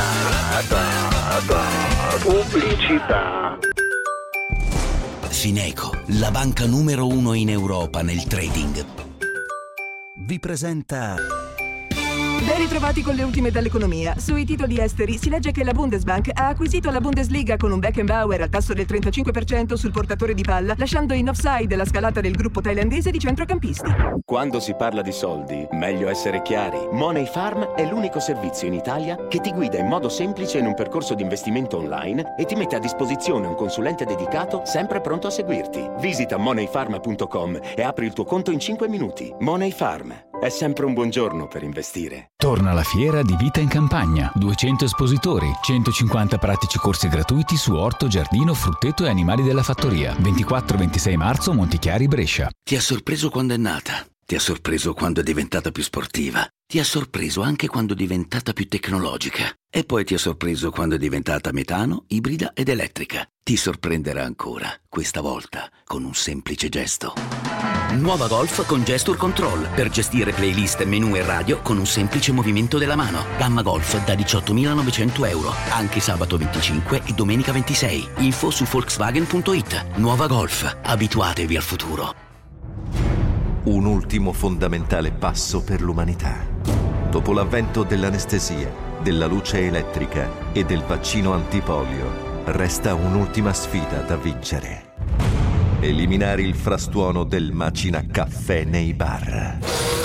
Pubblicità. Fineco, la banca numero 1 in Europa nel trading, vi presenta... Ben ritrovati con le ultime dall'economia. Sui titoli esteri si legge che la Bundesbank ha acquisito la Bundesliga con un Beckenbauer al tasso del 35% sul portatore di palla, lasciando in offside la scalata del gruppo thailandese di centrocampisti. Quando si parla di soldi, meglio essere chiari. Money Farm è l'unico servizio in Italia che ti guida in modo semplice in un percorso di investimento online e ti mette a disposizione un consulente dedicato sempre pronto a seguirti. Visita moneyfarm.com e apri il tuo conto in 5 minuti. Money Farm. È sempre un buon giorno per investire. Torna la fiera di Vita in Campagna. 200 espositori, 150 pratici corsi gratuiti su orto, giardino, frutteto e animali della fattoria. 24-26 marzo, Montichiari, Brescia. Ti ha sorpreso quando è nata? Ti ha sorpreso quando è diventata più sportiva? Ti ha sorpreso anche quando è diventata più tecnologica? E poi ti ha sorpreso quando è diventata metano, ibrida ed elettrica? Ti sorprenderà ancora, questa volta, con un semplice gesto. Nuova Golf con Gesture Control, per gestire playlist, menu e radio con un semplice movimento della mano. Gamma Golf da 18.900 euro, anche sabato 25 e domenica 26. Info su Volkswagen.it. Nuova Golf, abituatevi al futuro. Un ultimo fondamentale passo per l'umanità. Dopo l'avvento dell'anestesia, della luce elettrica e del vaccino antipolio, resta un'ultima sfida da vincere. Eliminare il frastuono del macina caffè nei bar.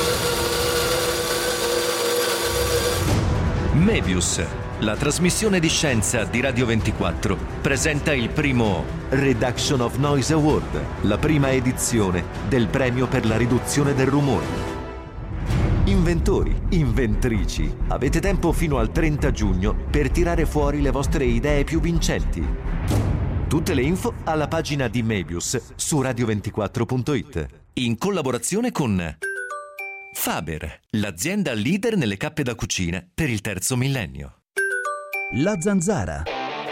Mebius, la trasmissione di scienza di Radio 24, presenta il primo Reduction of Noise Award, la prima edizione del premio per la riduzione del rumore. Inventori, inventrici, avete tempo fino al 30 giugno per tirare fuori le vostre idee più vincenti. Tutte le info alla pagina di Mebius su radio24.it. In collaborazione con Faber, l'azienda leader nelle cappe da cucina per il terzo millennio. La Zanzara.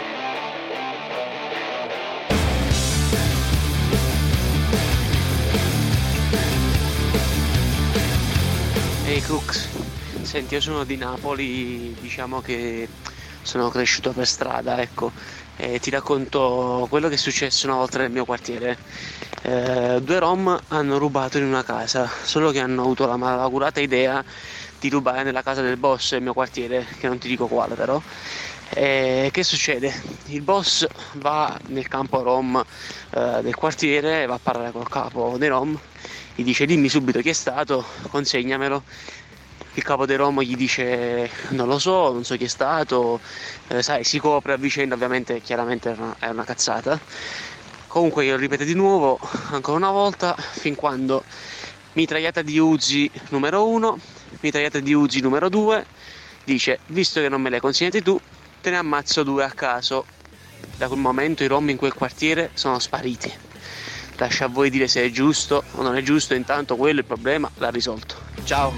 Ehi Crux, senti, io sono di Napoli, diciamo che sono cresciuto per strada, ecco, e ti racconto quello che è successo una volta nel mio quartiere. 2 rom hanno rubato in una casa, solo che hanno avuto la malaugurata idea di rubare nella casa del boss del mio quartiere, che non ti dico quale però. Che succede? Il boss va nel campo rom del quartiere, va a parlare col capo dei rom, gli dice dimmi subito chi è stato, consegnamelo. Il capo dei rom gli dice non so chi è stato, sai, si copre a vicenda, ovviamente chiaramente è una cazzata. Comunque io ripeto di nuovo, ancora una volta, fin quando mitragliata di Uzi numero 1, mitragliata di Uzi numero 2, dice visto che non me le hai consegnate tu, te ne ammazzo 2 a caso. Da quel momento i rom in quel quartiere sono spariti. Lascia a voi dire se è giusto o non è giusto, intanto quello il problema l'ha risolto. Ciao.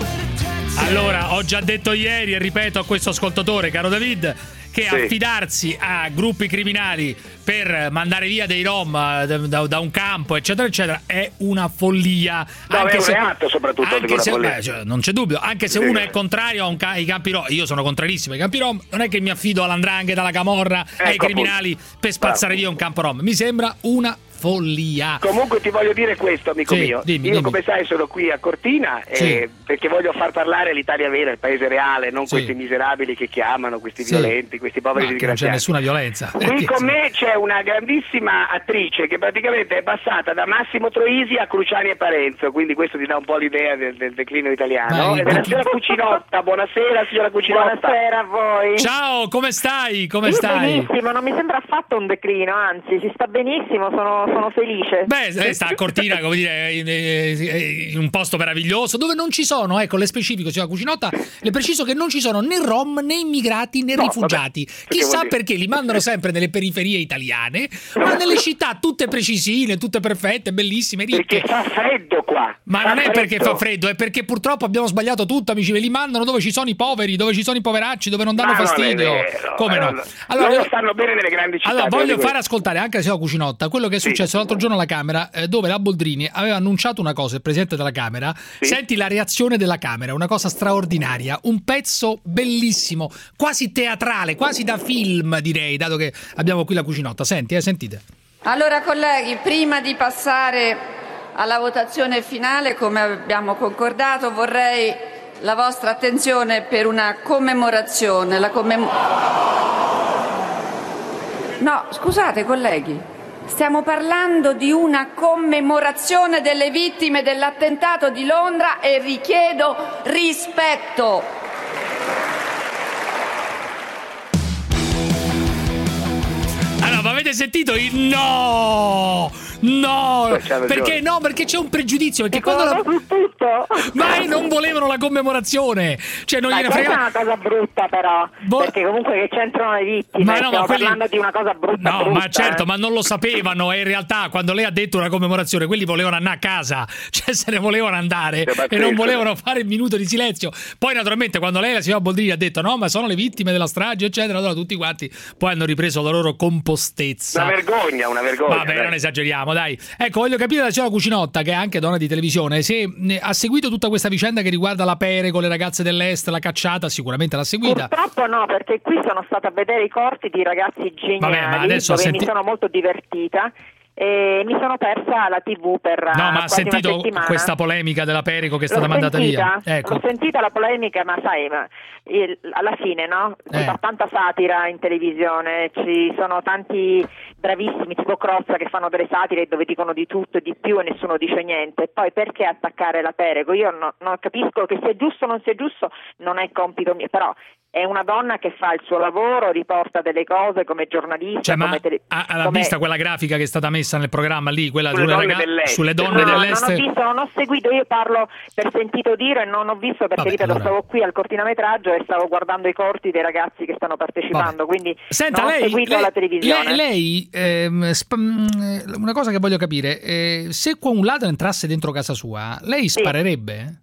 Allora, ho già detto ieri e ripeto a questo ascoltatore, caro David, che affidarsi a gruppi criminali per mandare via dei rom da un campo, eccetera, eccetera, è una follia. No, anche è un reato, soprattutto. Anche se, cioè, non c'è dubbio, anche se uno è contrario ai campi rom, io sono contrarissimo ai campi rom, non è che mi affido all''ndrangheta, alla camorra, ai criminali per spazzare via un campo rom. Mi sembra una follia. Comunque ti voglio dire questo, amico mio. Dimmi. Come sai sono qui a Cortina perché voglio far parlare l'Italia vera, il paese reale, non questi miserabili che chiamano, questi violenti, questi poveri disgraziati. Non c'è nessuna violenza. Qui con me c'è una grandissima attrice che praticamente è passata da Massimo Troisi a Cruciani e Parenzo, quindi questo ti dà un po' l'idea del declino italiano. Ed è la signora Cucinotta. Buonasera signora Cucinotta. Buonasera a voi. Ciao, come stai? Benissimo, non mi sembra affatto un declino, anzi si sta benissimo, sono felice. Beh, sta a Cortina, come dire, in un posto meraviglioso dove non ci sono, ecco, le specifico, signora Cucinotta, le preciso che non ci sono né rom né immigrati né rifugiati. Chissà perché li mandano sempre nelle periferie italiane, ma nelle città tutte precisine, tutte perfette, bellissime, ricche. Perché fa freddo qua. Ma non è perché fa freddo, è perché purtroppo abbiamo sbagliato tutto, amici, ve li mandano dove ci sono i poveri, dove ci sono i poveracci, dove non danno fastidio. Come no? Allora, loro stanno bene nelle grandi città. Allora, voglio fare ascoltare anche la signora Cucinotta quello che è successo l'altro giorno alla Camera, dove la Boldrini aveva annunciato una cosa, il presidente della Camera. Senti la reazione della Camera, una cosa straordinaria, un pezzo bellissimo, quasi teatrale, quasi da film, direi, dato che abbiamo qui la Cucinotta. Senti, sentite. Allora colleghi, prima di passare alla votazione finale, come abbiamo concordato, vorrei la vostra attenzione per una commemorazione. No, scusate colleghi. Stiamo parlando di una commemorazione delle vittime dell'attentato di Londra e richiedo rispetto. Allora, ma avete sentito il no? No, perché no? Perché c'è un pregiudizio, perché quando mai non volevano la commemorazione, cioè non gliene frega. Questa è una cosa brutta però, perché comunque che c'entrano le vittime, ma no, stiamo parlando di una cosa brutta. No, ma certo, ma non lo sapevano, e in realtà quando lei ha detto una commemorazione, quelli volevano andare a casa, cioè se ne volevano andare e non volevano fare il minuto di silenzio. Poi naturalmente quando lei, la signora Boldrini, ha detto no, ma sono le vittime della strage, eccetera, allora tutti quanti poi hanno ripreso la loro compostezza. Una vergogna. Vabbè, non esageriamo, dai. Ecco, voglio capire da signora Cucinotta, che è anche donna di televisione, se ha seguito tutta questa vicenda che riguarda la Pere con le ragazze dell'Est, la cacciata. Sicuramente l'ha seguita. Purtroppo no, perché qui sono stata a vedere i corti di ragazzi geniali, dove mi sono molto divertita. E mi sono persa la TV per no, ma ha sentito questa polemica della Perico che è stata mandata via? Ecco. L'ho sentita la polemica, ma sai, alla fine, no? Si fa tanta satira in televisione, ci sono tanti bravissimi tipo Crozza che fanno delle satire dove dicono di tutto e di più e nessuno dice niente. Poi perché attaccare la Perico? Io non capisco che sia giusto o non sia giusto, non è compito mio, però è una donna che fa il suo lavoro, riporta delle cose come giornalista. Cioè, ma ha vista quella grafica che è stata messa nel programma lì, quella sulle donne dell'est? Non ho seguito, io parlo per sentito dire e non ho visto perché ripeto, stavo qui al cortinametraggio e stavo guardando i corti dei ragazzi che stanno partecipando, quindi non ho seguito la televisione. Lei una cosa che voglio capire, se un ladro entrasse dentro casa sua, lei sparerebbe?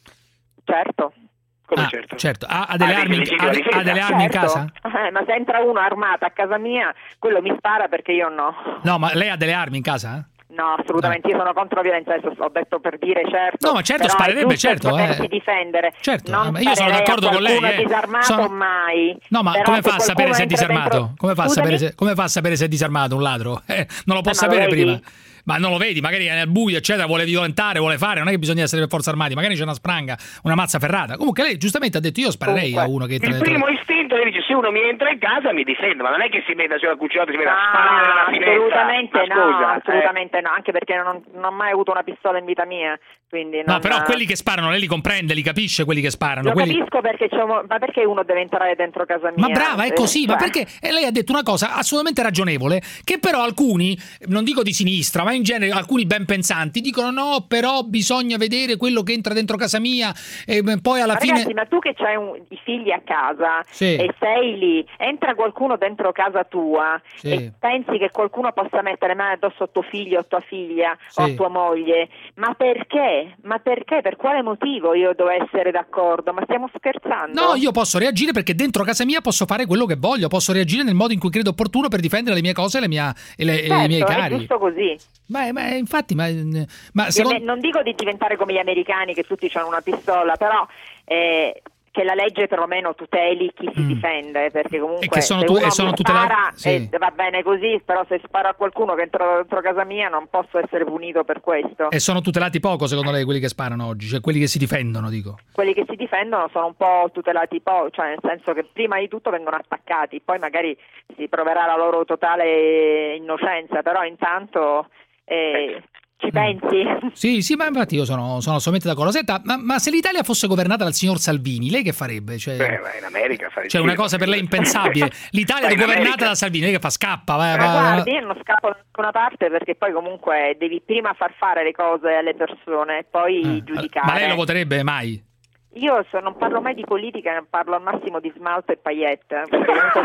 Certo. Certo. Ha delle armi in casa? Ma se entra uno armato a casa mia, quello mi spara perché io no. No, ma lei ha delle armi in casa? No, assolutamente, io sono contro la violenza, adesso ho detto per dire certo. No, ma certo, sparerebbe, certo. Potersi difendere. Certo, non io sono d'accordo con lei. Disarmato mai. No, ma come fa a sapere se è disarmato? Come fa a sapere se è disarmato un ladro? Non lo può sapere prima. Ma non lo vedi, magari è nel buio, eccetera, vuole violentare, vuole fare, non è che bisogna essere per forza armati, magari c'è una spranga, una mazza ferrata. Comunque lei giustamente ha detto io sparerei a uno che entra dentro. Il primo istinto le dice se uno mi entra in casa mi difendo, ma non è che si metta sulla cucciolata e si metta a sparare dalla finestra. Assolutamente no, anche perché non ho mai avuto una pistola in vita mia. Quindi no, però quelli che sparano, lei li comprende, li capisce quelli che sparano. Lo capisco perché ma perché uno deve entrare dentro casa mia? Ma brava, è così, ma perché lei ha detto una cosa assolutamente ragionevole, che però alcuni, non dico di sinistra, ma in genere alcuni ben pensanti dicono no, però bisogna vedere quello che entra dentro casa mia e poi alla fine... Ragazzi, ma tu che c'hai i figli a casa e sei lì, entra qualcuno dentro casa tua e pensi che qualcuno possa mettere mano addosso a tuo figlio o tua figlia o a tua moglie, ma perché? Ma perché? Per quale motivo io devo essere d'accordo? Ma stiamo scherzando? No, io posso reagire perché dentro casa mia posso fare quello che voglio, posso reagire nel modo in cui credo opportuno per difendere le mie cose e i miei cari. È giusto così. Ma infatti, non dico di diventare come gli americani che tutti hanno una pistola, però che la legge perlomeno tuteli chi si difende, perché comunque se uno spara va bene così, però se spara a qualcuno che entra dentro casa mia non posso essere punito per questo. E sono tutelati poco secondo lei quelli che sparano oggi, cioè quelli che si difendono, dico? Quelli che si difendono sono un po' tutelati poco, cioè nel senso che prima di tutto vengono attaccati, poi magari si proverà la loro totale innocenza, però intanto... Ci pensi? Sì, ma infatti io sono assolutamente d'accordo. Senta, ma se l'Italia fosse governata dal signor Salvini, lei che farebbe? Cioè, in America fare cioè una cosa per lei impensabile. L'Italia è governata da Salvini, lei che fa? Scappa? Guardi, io non scappo da nessuna parte perché poi comunque devi prima far fare le cose alle persone e poi giudicare. Ma lei lo voterebbe mai? Io non parlo mai di politica, parlo al massimo di smalto e paillette, perché comunque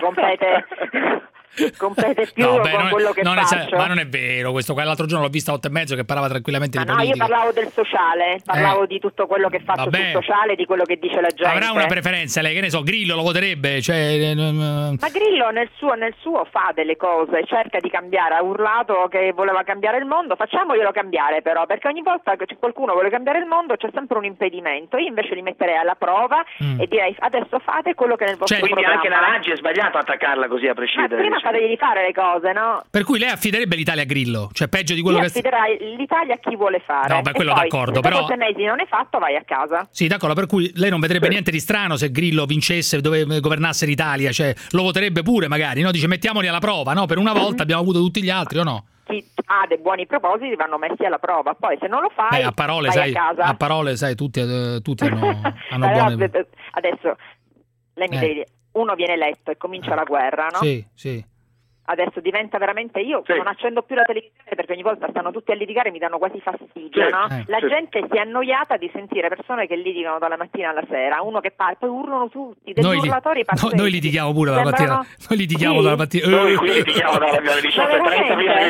compete più con quello che faccio. Ma non è vero questo, l'altro giorno l'ho vista a 8:30 che parlava tranquillamente di politica. Io parlavo del sociale, parlavo di tutto quello che faccio sul sociale, di quello che dice la gente. Avrà una preferenza lei, che ne so, Grillo lo voterebbe? Ma Grillo nel suo fa delle cose, cerca di cambiare, ha urlato che voleva cambiare il mondo, facciamoglielo cambiare però, perché ogni volta che qualcuno vuole cambiare il mondo c'è sempre un impedimento. Io invece li metterei alla prova e direi adesso fate quello che nel vostro programma. Quindi anche la Raggi è sbagliato attaccarla così a prescindere. Prima fategli fare le cose, no? Per cui lei affiderebbe l'Italia a Grillo, cioè peggio di quello che... affiderai l'Italia a chi vuole fare. No, quello poi, d'accordo, se però... dopo 6 mesi non è fatto, vai a casa. Sì, d'accordo, per cui lei non vedrebbe niente di strano se Grillo vincesse, governasse l'Italia, cioè lo voterebbe pure magari, no? Dice mettiamoli alla prova, no? Per una volta abbiamo avuto tutti gli altri, o no? Chi ha dei buoni propositi vanno messi alla prova, poi se non lo fai a parole, vai a casa. A parole, sai, tutti hanno buone... Adesso lei mi deve dire, uno viene eletto e comincia la guerra, no? Sì. Adesso diventa veramente, io non accendo più la televisione perché ogni volta stanno tutti a litigare e mi danno quasi fastidio, no? La gente si è annoiata di sentire persone che litigano dalla mattina alla sera, uno che parla, poi urlano tutti, degli urlatori pazzeschi. Noi litighiamo pure dalla mattina. Noi litighiamo dalla mattina. Noi qui litighiamo dalle 18:30 prima che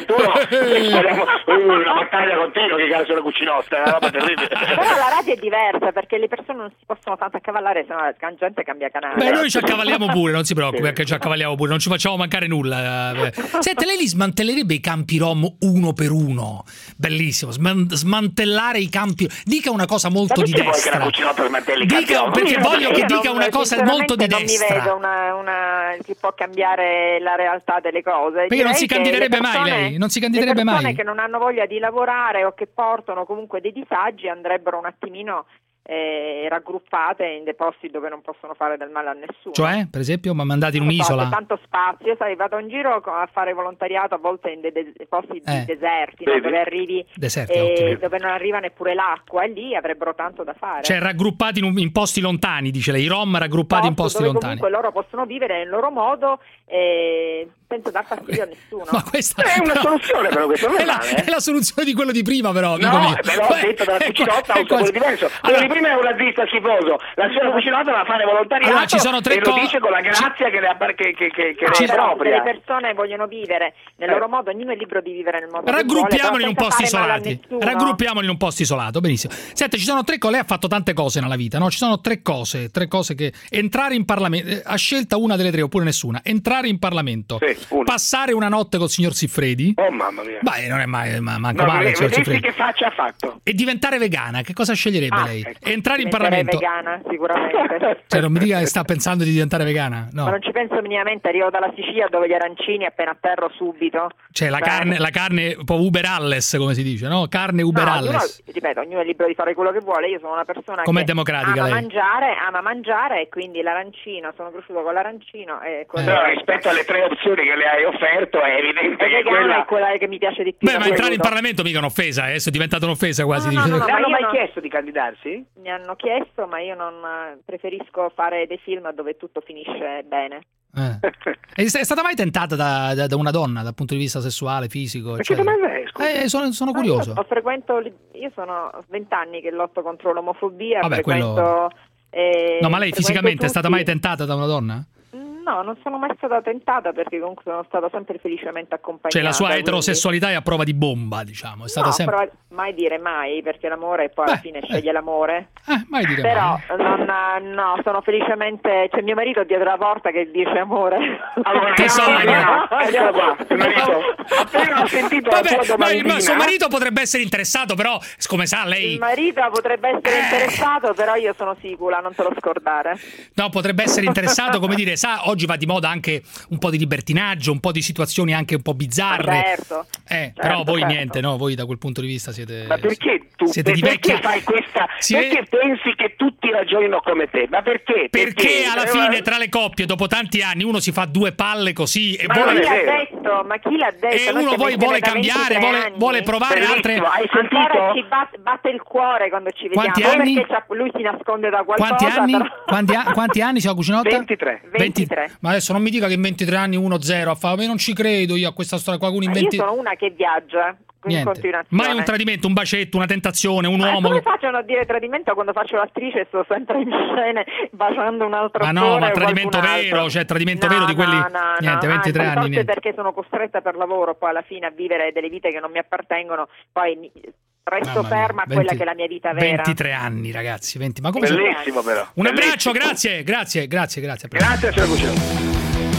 tu una battaglia continua che cade sulla cucinotta, è una roba terribile. Però la radio è diversa perché le persone non si possono tanto accavallare, se no la gente cambia canale. Beh, noi ci accavalliamo pure, non si preoccupi, perché ci accavalliamo pure, non ci facciamo mancare nulla. Senta, lei li smantellerebbe i campi rom uno per uno? Bellissimo, smantellare i campi. Dica una cosa molto di destra. Perché voglio che dica una cosa molto di destra. Non mi vedo una che può cambiare la realtà delle cose. Perché non si candiderebbe mai lei? Non si candiderebbe mai? Le persone che non hanno voglia di lavorare o che portano comunque dei disagi andrebbero un attimino raggruppate in dei posti dove non possono fare del male a nessuno. Cioè, per esempio, ma mandati in un'isola? C'è tanto spazio, sai, vado in giro a fare volontariato a volte in dei posti deserti, no? Dove arrivi dove non arriva neppure l'acqua, e lì avrebbero tanto da fare. Cioè, raggruppati in posti lontani, dice lei, i Rom raggruppati in posti dove lontani. Comunque loro possono vivere nel loro modo senza dar fastidio a nessuno. Ma questa è una soluzione, però questo non è la soluzione di quello di prima, però. No, però ho detto dalla cucinotta è un po' diverso. Quello di prima è un razzista schifoso, la signora cucinotta va a fare volontariato, allora, ci sono e lo dice con la grazia che le le persone vogliono vivere nel loro modo, ognuno è libero di vivere nel modo Raggruppiamoli in un posto isolati. Raggruppiamoli in un posto isolato, benissimo. Senta, ci sono 3 cose, lei ha fatto tante cose nella vita, no? Ci sono 3 cose che entrare in Parlamento, ha scelta una delle 3 oppure nessuna. Entrare in Parlamento, passare una notte col signor Siffredi. Oh mamma mia. Beh, non è mai manco male, signor Siffredi. Che faccia ha fatto? E diventare vegana, che cosa sceglierebbe lei? Ecco. Entrare in Parlamento. Vegana, sicuramente. Cioè, non mi dica che sta pensando di diventare vegana, no. Ma non ci penso minimamente, arrivo dalla Sicilia dove gli arancini appena atterro subito. Cioè la carne un po' uber alles, come si dice, no? Carne uber alles. Ripeto, ognuno è libero di fare quello che vuole. Io sono una persona che democratica, ama mangiare, e quindi l'arancino, sono cresciuto con l'arancino. Però rispetto alle 3 opzioni che le hai offerto è evidente che quella è quella che mi piace di più. Beh, ma entrare in Parlamento mica è un'offesa, adesso è diventata un'offesa quasi. No, mi hanno mai chiesto di candidarsi? Mi hanno chiesto, ma io non preferisco fare dei film dove tutto finisce bene. È stata mai tentata da una donna dal punto di vista sessuale, fisico? Ma che domanda è? Sono curioso. Io sono 20 anni che lotto contro l'omofobia. Vabbè, no, ma lei fisicamente è stata mai tentata da una donna? No, non sono mai stata tentata, perché comunque sono stata sempre felicemente accompagnata. Cioè la sua eterosessualità è a prova di bomba, diciamo. È stata sempre... mai dire mai, perché l'amore poi alla fine sceglie l'amore. Mai dire però mai. No, sono felicemente... C'è mio marito dietro la porta che dice amore. Allora, eccolo qua, il marito. Appena ho sentito la sua domandina... Ma suo marito potrebbe essere interessato, però, come sa lei... Il marito potrebbe essere interessato, però io sono sicura, non te lo scordare. No, potrebbe essere interessato, come dire, sa, oggi va di moda anche un po' di libertinaggio, un po' di situazioni anche un po' bizzarre. Certo. Però voi niente, no? Voi da quel punto di vista siete... Ma perché tu? Perché fai questa? Perché pensi che tutti ragionino come te? Ma perché? Perché alla fine tra le coppie, dopo tanti anni, uno si fa 2 palle così e ma chi l'ha detto? E uno poi vuole cambiare, vuole provare altre... Hai sentito? Ancora ci batte il cuore quando ci vediamo. Quanti anni? Perché lui si nasconde da qualcosa. Quanti anni, signora Cucinotta? 23. Ma adesso non mi dica che in 23 anni 1-0 a fare, io non ci credo io a questa storia qua con in 20. Io sono una che viaggia in continuazione. Mai un tradimento, un bacetto, una tentazione, un uomo. Come facciano a dire tradimento quando faccio l'attrice e sto sempre in scene baciando un altro attore? Ma no, ma tradimento vero, cioè tradimento vero di quelli. Niente, 23 anni. Forse perché sono costretta per lavoro poi alla fine a vivere delle vite che non mi appartengono, poi resto ferma a quella che è la mia vita vera. 23 anni, ragazzi, 20. Ma come bellissimo però. Un abbraccio, grazie. Grazie, signora Cucinotta.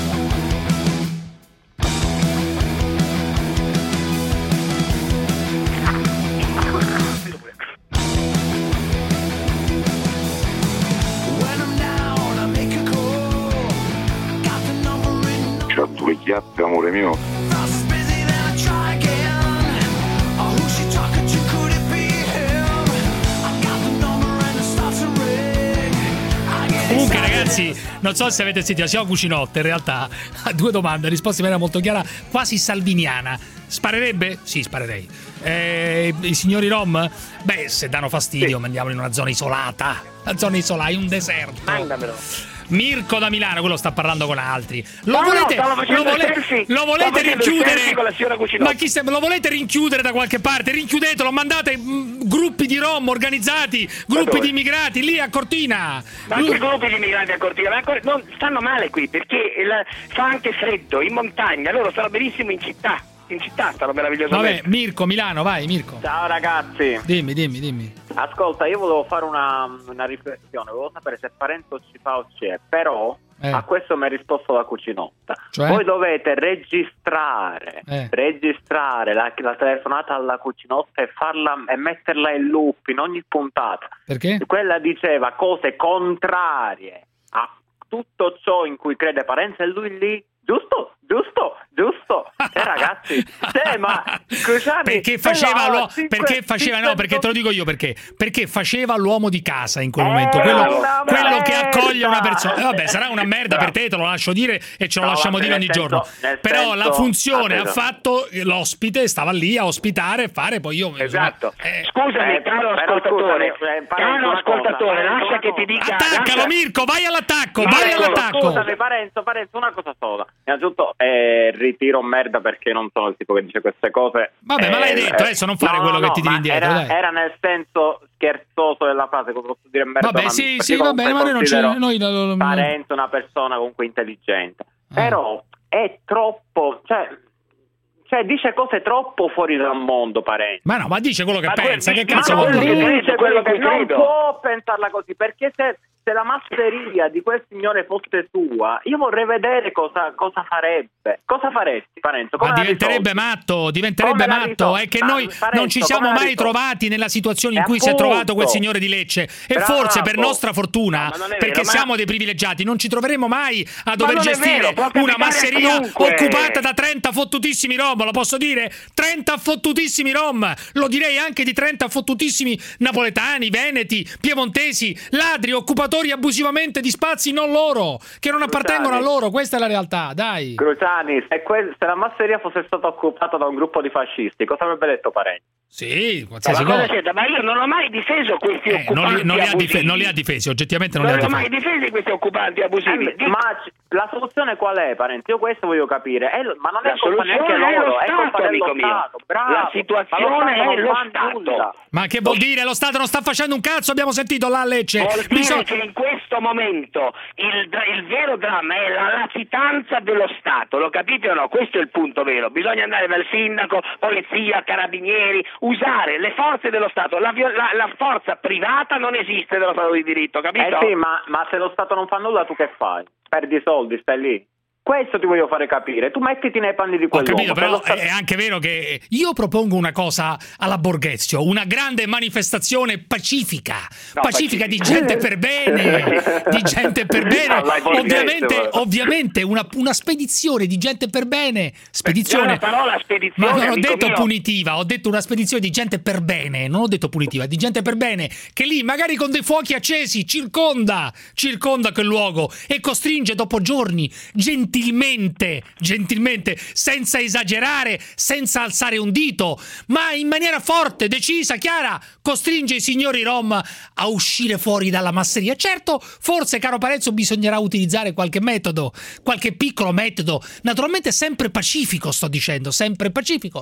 C'ho 2 chiappe, amore mio. Comunque ragazzi, non so se avete sentito, siamo Cucinotte in realtà a 2 domande, la risposta in maniera molto chiara, quasi salviniana. Sparerebbe? Sì, sparerei. I signori Rom? Beh, se danno fastidio mandiamoli in una zona isolata. La zona isolata, in un deserto. Mandamelo. Mirko da Milano, quello sta parlando con altri. Lo volete rinchiudere? Con la signora Cucinotta. Ma lo volete rinchiudere da qualche parte? Rinchiudetelo, mandate gruppi di Rom organizzati, gruppi di immigrati lì a Cortina. Ma anche gruppi di immigrati a Cortina, non stanno male qui perché fa anche freddo in montagna, loro stanno benissimo in città. In città stanno meravigliosamente. Vabbè, Mirko, Milano, vai Mirko. Ciao ragazzi. Dimmi. Ascolta, io volevo fare una riflessione, volevo sapere se Parenzo ci fa o c'è, però a questo mi ha risposto la Cucinotta. Cioè? Voi dovete registrare la telefonata alla Cucinotta e metterla in loop in ogni puntata. Perché? Quella diceva cose contrarie a tutto ciò in cui crede Parenzo e lui lì, giusto? Giusto. Ragazzi, ma Cruciani, perché te lo dico io perché faceva l'uomo di casa in quel momento, quello che accoglie una persona. Vabbè, sarà una merda per te lo lascio dire e ce lo lasciamo dire ogni giorno. Però la funzione ha fatto l'ospite, stava lì a ospitare e fare, poi io esatto. Scusami, caro ascoltatore, lascia che ti dica. Attaccalo, Mirko, vai all'attacco. Scusami, Parenzo, una cosa sola. Innanzitutto ritiro merda perché non sono il tipo che dice queste cose. Vabbè, ma l'hai detto, adesso non fare quello che ti tiri indietro. Era nel senso scherzoso della frase, come posso dire merda. Vabbè, sì, va bene, ma noi Parenzo è una persona comunque intelligente. Però è troppo, cioè dice cose troppo fuori dal mondo, Parenzo. Ma dice quello che pensa, che cazzo vuol dire? Dice quello che non può pensarla così, perché se la masseria di quel signore fosse sua, io vorrei vedere cosa farebbe. Cosa faresti, Parenzo? Ma diventerebbe matto, è che noi non ci siamo mai trovati nella situazione in cui si è trovato quel signore di Lecce e forse per nostra fortuna, perché siamo dei privilegiati, non ci troveremo mai a dover gestire una masseria occupata da 30 fottutissimi rom, lo posso dire? 30 fottutissimi rom, lo direi anche di 30 fottutissimi napoletani, veneti, piemontesi, ladri, occupatori abusivamente di spazi non loro, che non appartengono a loro, questa è la realtà, dai. Cruciani, se la masseria fosse stata occupata da un gruppo di fascisti, cosa avrebbe detto Parenzo? Sì, qualsiasi cosa. Ma io non ho mai difeso questi occupanti abusivi. Non li ha difesi, oggettivamente non li ha difesi. Non ho mai difesi questi occupanti abusivi. Ma la soluzione qual è, Parenzo? Io questo voglio capire. Ma non è colpa neanche loro, è colpa dello Stato. Bravo. La situazione è lo Stato. Ma che vuol dire? Lo Stato non sta facendo un cazzo, abbiamo sentito là a Lecce. Vuol dire che in questo momento il vero dramma è la latitanza dello Stato, lo capite o no? Questo è il punto vero. Bisogna andare dal sindaco, polizia, carabinieri, usare le forze dello Stato. La forza privata non esiste dello Stato di diritto, capito? Sì, ma se lo Stato non fa nulla, tu che fai? Perdi soldi, stai lì. Questo ti voglio fare capire. Tu mettiti nei panni di quell'uomo. Ho capito, però è anche vero che io propongo una cosa alla Borghezio, una grande manifestazione pacifica, di gente per bene, di gente per bene. Ovviamente una spedizione di gente per bene. Spedizione. Ma non ho detto punitiva, ho detto una spedizione di gente per bene, non ho detto punitiva, di gente per bene, che lì magari con dei fuochi accesi circonda quel luogo e costringe dopo giorni gentilmente, senza esagerare, senza alzare un dito, ma in maniera forte, decisa, chiara, costringe i signori rom a uscire fuori dalla masseria. Certo, forse, caro Parenzo, bisognerà utilizzare qualche metodo, qualche piccolo metodo, naturalmente sempre pacifico, sto dicendo, sempre pacifico.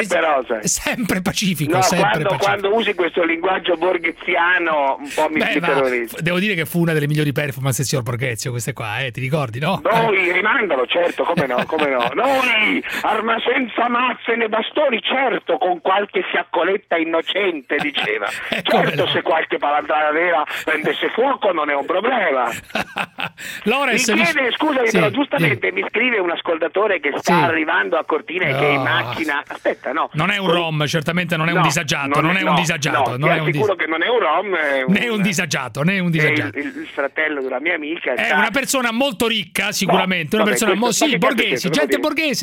Sempre pacifico, quando usi questo linguaggio borgheziano un po' mi terrorizza. Devo dire che fu una delle migliori performance del signor Borghezio, queste qua, ti ricordi, no? Rimandalo, certo, come no. Noi, arma senza mazze né bastoni, certo, con qualche fiaccoletta innocente, diceva. Certo, se qualche palandradera prendesse fuoco non è un problema. Scusami, però giustamente mi scrive un ascoltatore che sta arrivando a Cortina e che è in macchina. Aspetta, no. Non è un rom, certamente non è un disagiato, non è un disagiato. Ti assicuro che non è un rom. Né un disagiato. Il fratello della mia amica. È una persona molto ricca, sicuramente. Una persona borghese, gente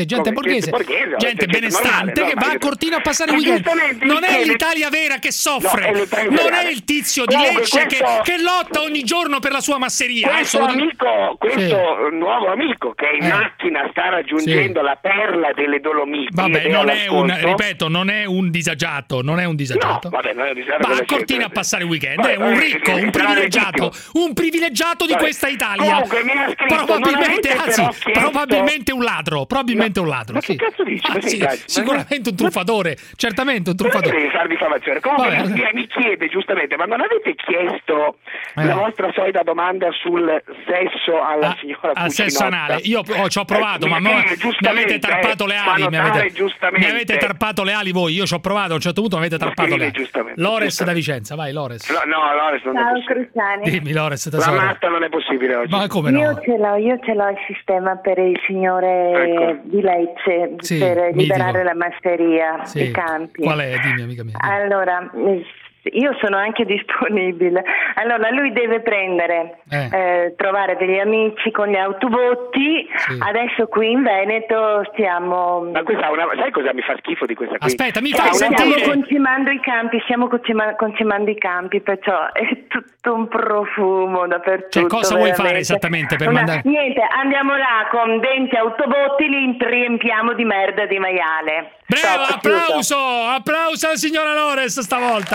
benestante che va a Cortina a passare il weekend. Non è l'Italia vera che soffre, non è il tizio di Lecce che lotta ogni giorno per la sua masseria. Questo nuovo amico che è in macchina sta raggiungendo la perla delle Dolomiti. Vabbè, non è un disagiato, No, vabbè, non è un disagiato. Va a Cortina a passare il weekend, è un ricco, un privilegiato di questa Italia. Comunque mi ha scritto, probabilmente un ladro. Ma che cazzo dici? Sicuramente un truffatore, certamente un truffatore. Devi fare diffamazione. Comunque mi chiede giustamente, ma non avete chiesto la vostra solita domanda sul sesso alla signora Cucinotta? Al sesso anale. Io ci ho provato, ma mi avete tarpato le ali. Mi avete tarpato le ali voi. Io ci ho provato, a un certo punto mi avete tarpato le ali. Lores da Vicenza, vai Lores. No, Lores non è possibile. Dimmi Lores, la matta non è possibile oggi. Ma come no? Io ce l'ho il sistema per il signore di Lecce per liberare la masseria dei campi. Qual è? Dimmi, amica mia. Allora, Io sono anche disponibile. Allora lui deve trovare degli amici con gli autobotti. Sì. Adesso qui in Veneto stiamo. Ma questa sai cosa mi fa schifo di questa qui? Aspetta, mi fai sentire. Stiamo concimando i campi, perciò è tutto un profumo dappertutto. Cioè, cosa vuoi fare esattamente per mandare? Niente, andiamo là con 20 autobotti, li riempiamo di merda di maiale. Bravo, applauso alla signora Lores stavolta.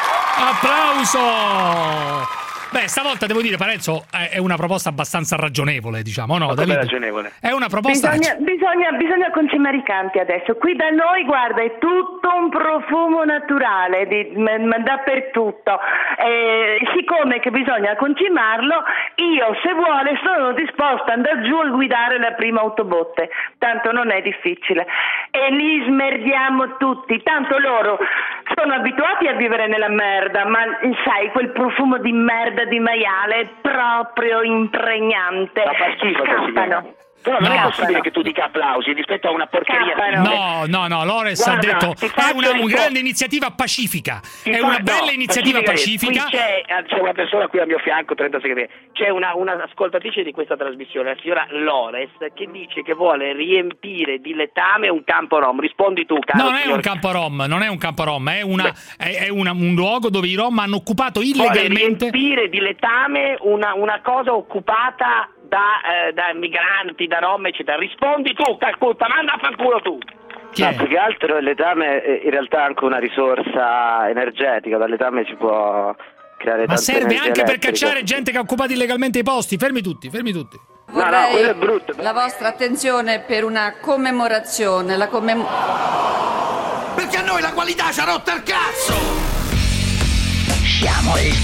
Applauso. Beh, stavolta devo dire, Parenzo, è una proposta abbastanza ragionevole, diciamo, no? Ragionevole. È una proposta. Bisogna concimare i campi adesso. Qui da noi, guarda, è tutto un profumo naturale, dappertutto. Siccome che bisogna concimarlo, io, se vuole, sono disposta ad andare giù a guidare la prima autobotte. Tanto non è difficile. E li smerdiamo tutti. Tanto loro sono abituati a vivere nella merda, ma sai, quel profumo di merda di maiale è proprio impregnante. Ma fa schifo, scappano. Però non è possibile che tu dica applausi rispetto a una porcheria. No, Lores ha detto è una grande iniziativa pacifica. È una bella iniziativa pacifica. Qui c'è una persona qui a mio fianco, 30 secondi. C'è una ascoltatrice di questa trasmissione, la signora Lores, che dice che vuole riempire di letame un campo rom. Rispondi tu, caro. Non è un campo rom, è un luogo dove i rom hanno occupato illegalmente. Vuole riempire di letame una cosa occupata da migranti, da rom, eccetera. Rispondi tu, Calcutta, manda a fanculo tu. Più che altro il letame è in realtà anche una risorsa energetica, dal letame si può creare ma tante serve anche elettrica. Per cacciare gente che ha occupato illegalmente i posti. Fermi tutti. Vorrei quello è brutto. la vostra attenzione per una commemorazione. Perché a noi la qualità ci ha rotto il cazzo! Siamo il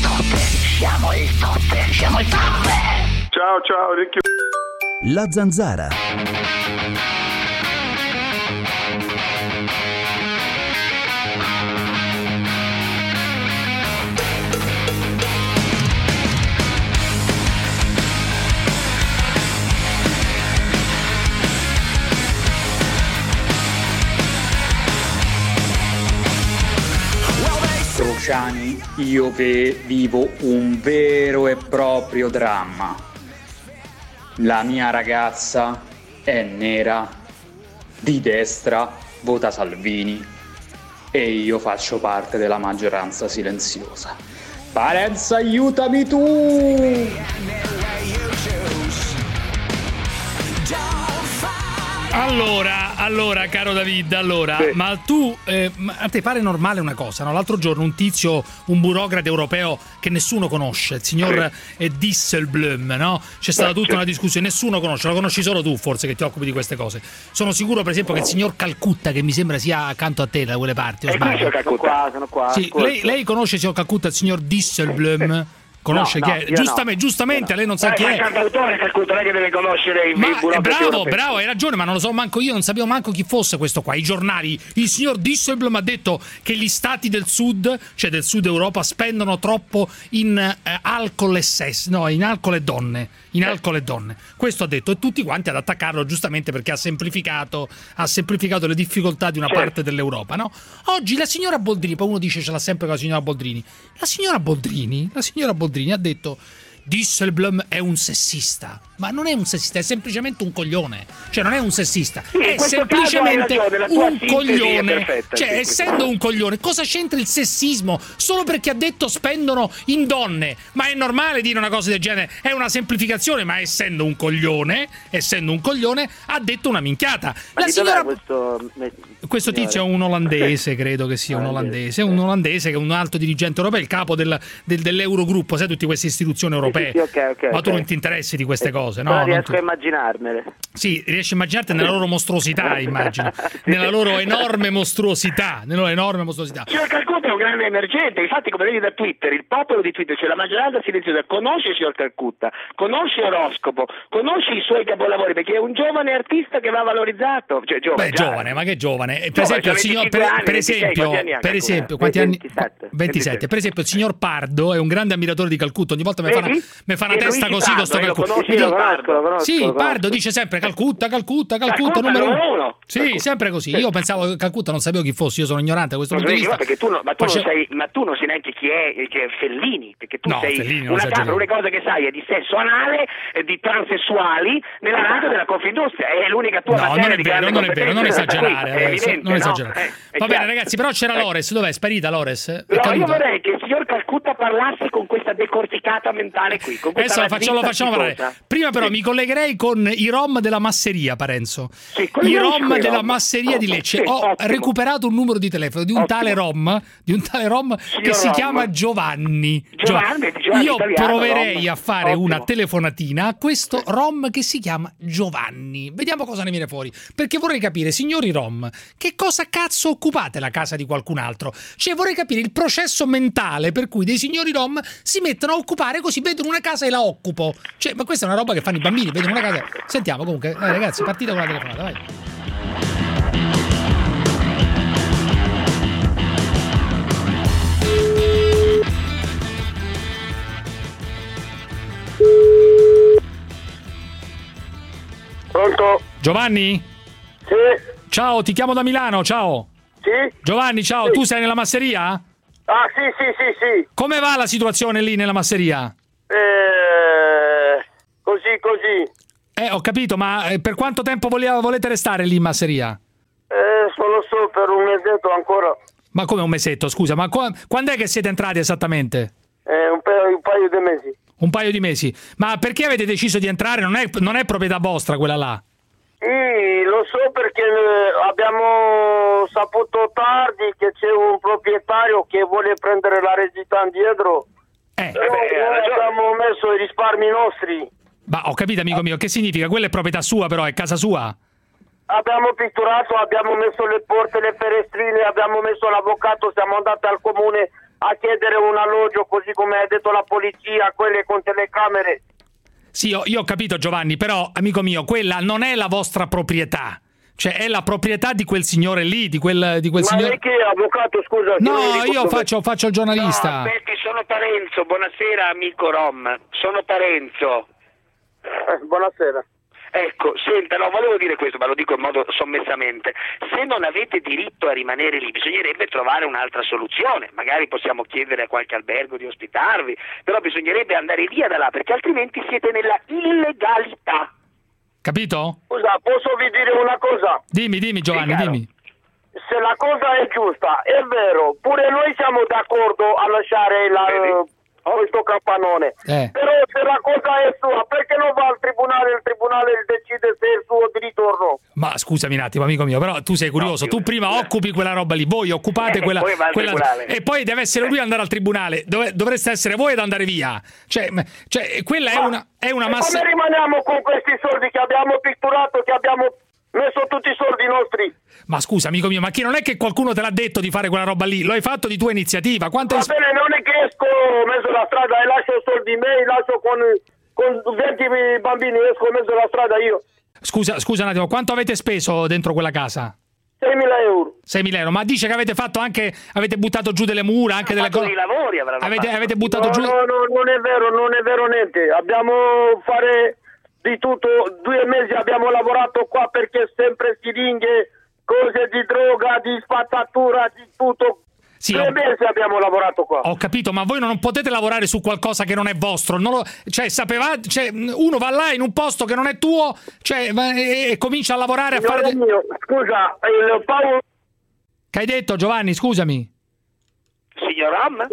top. Ciao, Ricchi. La Zanzara. Cruciani, io vivo un vero e proprio dramma. La mia ragazza è nera, di destra, vota Salvini e io faccio parte della maggioranza silenziosa. Parenzo, aiutami tu! Allora, caro David, sì. ma tu, a te pare normale una cosa, no? L'altro giorno un burocrate europeo che nessuno conosce, il signor Dijsselbloem, no? C'è stata tutta una discussione, nessuno conosce, lo conosci solo tu forse che ti occupi di queste cose. Sono sicuro per esempio che il signor Calcutta, che mi sembra sia accanto a te da quelle parti, o sbaglio? Sono qua. Sì, lei conosce il signor Calcutta, il signor Dijsselbloem? Conosce chi è? Giustamente, lei non sa chi è. Ma è cantautore Calcutta, non è che deve conoscere i burocrati. Bravo, hai ragione, ma non lo so manco io, non sapevo manco chi fosse questo qua. I giornali, il signor Dijsselbloem ha detto che gli stati del sud, cioè del sud Europa, spendono troppo in alcol e sesso, no, in alcol e donne. Questo ha detto, e tutti quanti ad attaccarlo giustamente perché ha semplificato le difficoltà di una parte dell'Europa, no? Oggi la signora Boldrini, poi uno dice ce l'ha sempre con la signora Boldrini. La signora Boldrini ha detto Dijsselbloem è un sessista, ma non è un sessista, è semplicemente un coglione, cioè non è un sessista, è semplicemente un coglione, perfetta, cioè essendo un coglione, cosa c'entra il sessismo? Solo perché ha detto spendono in donne, ma è normale dire una cosa del genere, è una semplificazione, ma essendo un coglione ha detto una minchiata. Ma la signora questo tizio è un olandese, credo che sia un olandese che è un alto dirigente europeo, il capo dell'Eurogruppo, sai, tutte queste istituzioni europee. Sì, okay, ma tu non ti interessi di queste cose, no? Però riesco a immaginarmele. Sì, riesci a immaginarti nella loro mostruosità, immagino. Nella loro enorme mostruosità. Signor Calcutta è un grande emergente, infatti come vedi da Twitter, il popolo di Twitter, cioè la maggioranza silenziosa, conosce il signor Calcutta, conosce Oroscopo, conosce i suoi capolavori, perché è un giovane artista che va valorizzato. Cioè, giovane, ma che giovane? attenzione, per esempio il signor quanti anni? 27. Per esempio il signor Pardo è un grande ammiratore di Calcutta, ogni volta mi fa una testa così con sto Calcutta. Sì, Pardo dice sempre Calcutta numero 1. Sì, sempre così. Io pensavo che Calcutta, non sapevo chi fosse, io sono ignorante a questo punto di vista. Perché tu non sai neanche chi è Fellini, perché tu sei Fellini una casa, l'unica cosa che sai è di sesso anale, di transessuali nella radio della Confindustria, è l'unica tua materia di grande competenza. Non è vero, non esagerare. È evidente, non esagerare. Va bene ragazzi, però c'era Lores, dov'è? È sparita Lores? Io vorrei che il signor Calcutta parlasse con questa decorticata mentale qui. Adesso lo facciamo parlare. Prima però mi collegherei con i rom della masseria, Parenzo. I rom della masseria di Lecce. Ho recuperato un numero di telefono di un tale rom che si chiama Giovanni. Io proverei a fare una telefonatina a questo rom che si chiama Giovanni. Vediamo cosa ne viene fuori. Perché vorrei capire, signori rom, che cosa cazzo occupate la casa di qualcun altro? Cioè vorrei capire il processo mentale per cui dei signori rom si mettono a occupare così, vedono una casa e la occupo. Cioè, ma questa è una roba che fanno i bambini, vedono una casa. Sentiamo comunque, ragazzi, partite con la telefonata, vai. Pronto? Giovanni? Sì. Ciao, ti chiamo da Milano, ciao. Sì. Giovanni, ciao, tu sei nella masseria? Ah, sì. Come va la situazione lì nella masseria? Così. Ho capito, ma per quanto tempo volete restare lì in masseria? Non lo so, per un mesetto ancora. Ma come un mesetto, scusa, ma quando è che siete entrati esattamente? Un paio di mesi. Un paio di mesi. Ma perché avete deciso di entrare? Non è proprietà vostra quella là? Sì, lo so perché abbiamo saputo tardi che c'è un proprietario che vuole prendere la eredità indietro. Noi abbiamo messo i risparmi nostri. Ma ho capito, amico mio, che significa? Quella è proprietà sua, però è casa sua? Abbiamo pitturato, abbiamo messo le porte, le finestrine, abbiamo messo l'avvocato, siamo andati al comune a chiedere un alloggio, così come ha detto la polizia, quelle con telecamere. Sì, io ho capito, Giovanni, però, amico mio, quella non è la vostra proprietà. Cioè, è la proprietà di quel signore lì, di quel signore... Ma che avvocato, scusa? No, io faccio il giornalista. No, perché sono Parenzo, buonasera amico Rom, sono Parenzo. Buonasera. Ecco, senta, no, volevo dire questo, ma lo dico in modo sommessamente. Se non avete diritto a rimanere lì, bisognerebbe trovare un'altra soluzione. Magari possiamo chiedere a qualche albergo di ospitarvi, però bisognerebbe andare via da là, perché altrimenti siete nella illegalità. Capito? Scusa, posso vi dire una cosa? Dimmi, Giovanni, dimmi. Se la cosa è giusta, è vero, pure noi siamo d'accordo a lasciare questo capannone. Però se la cosa è sua, perché non va al tribunale? Il tribunale decide se è il suo diritto o no. Ma scusami un attimo, amico mio, però tu sei curioso. Tu prima occupi quella roba lì, voi occupate quella e poi deve essere lui ad andare al tribunale. Dovreste essere voi ad andare via. Cioè quella è una massa. Come rimaniamo con questi soldi che abbiamo pitturato, che abbiamo messo tutti i soldi nostri? Ma scusa, amico mio, ma che non è che qualcuno te l'ha detto di fare quella roba lì? Lo hai fatto di tua iniziativa. Va bene, non è che esco mezzo la strada e lascio soldi miei, lascio con 20 bambini, esco mezzo la strada io. Scusa un attimo, quanto avete speso dentro quella casa? 6.000 euro. 6.000 euro, ma dice che avete fatto anche, avete buttato giù delle mura, anche delle cose. Lavori avete buttato giù. No, non è vero niente. Abbiamo fare di tutto, 2 mesi abbiamo lavorato qua perché sempre siringhe, cose di droga, di spazzatura, di tutto. Sì, 2 mesi abbiamo lavorato qua. Ho capito, ma voi non potete lavorare su qualcosa che non è vostro. Sapevate, uno va là in un posto che non è tuo, e comincia a lavorare a fare. Scusa, il Paolo. Che hai detto, Giovanni? Scusami. Signor Ram?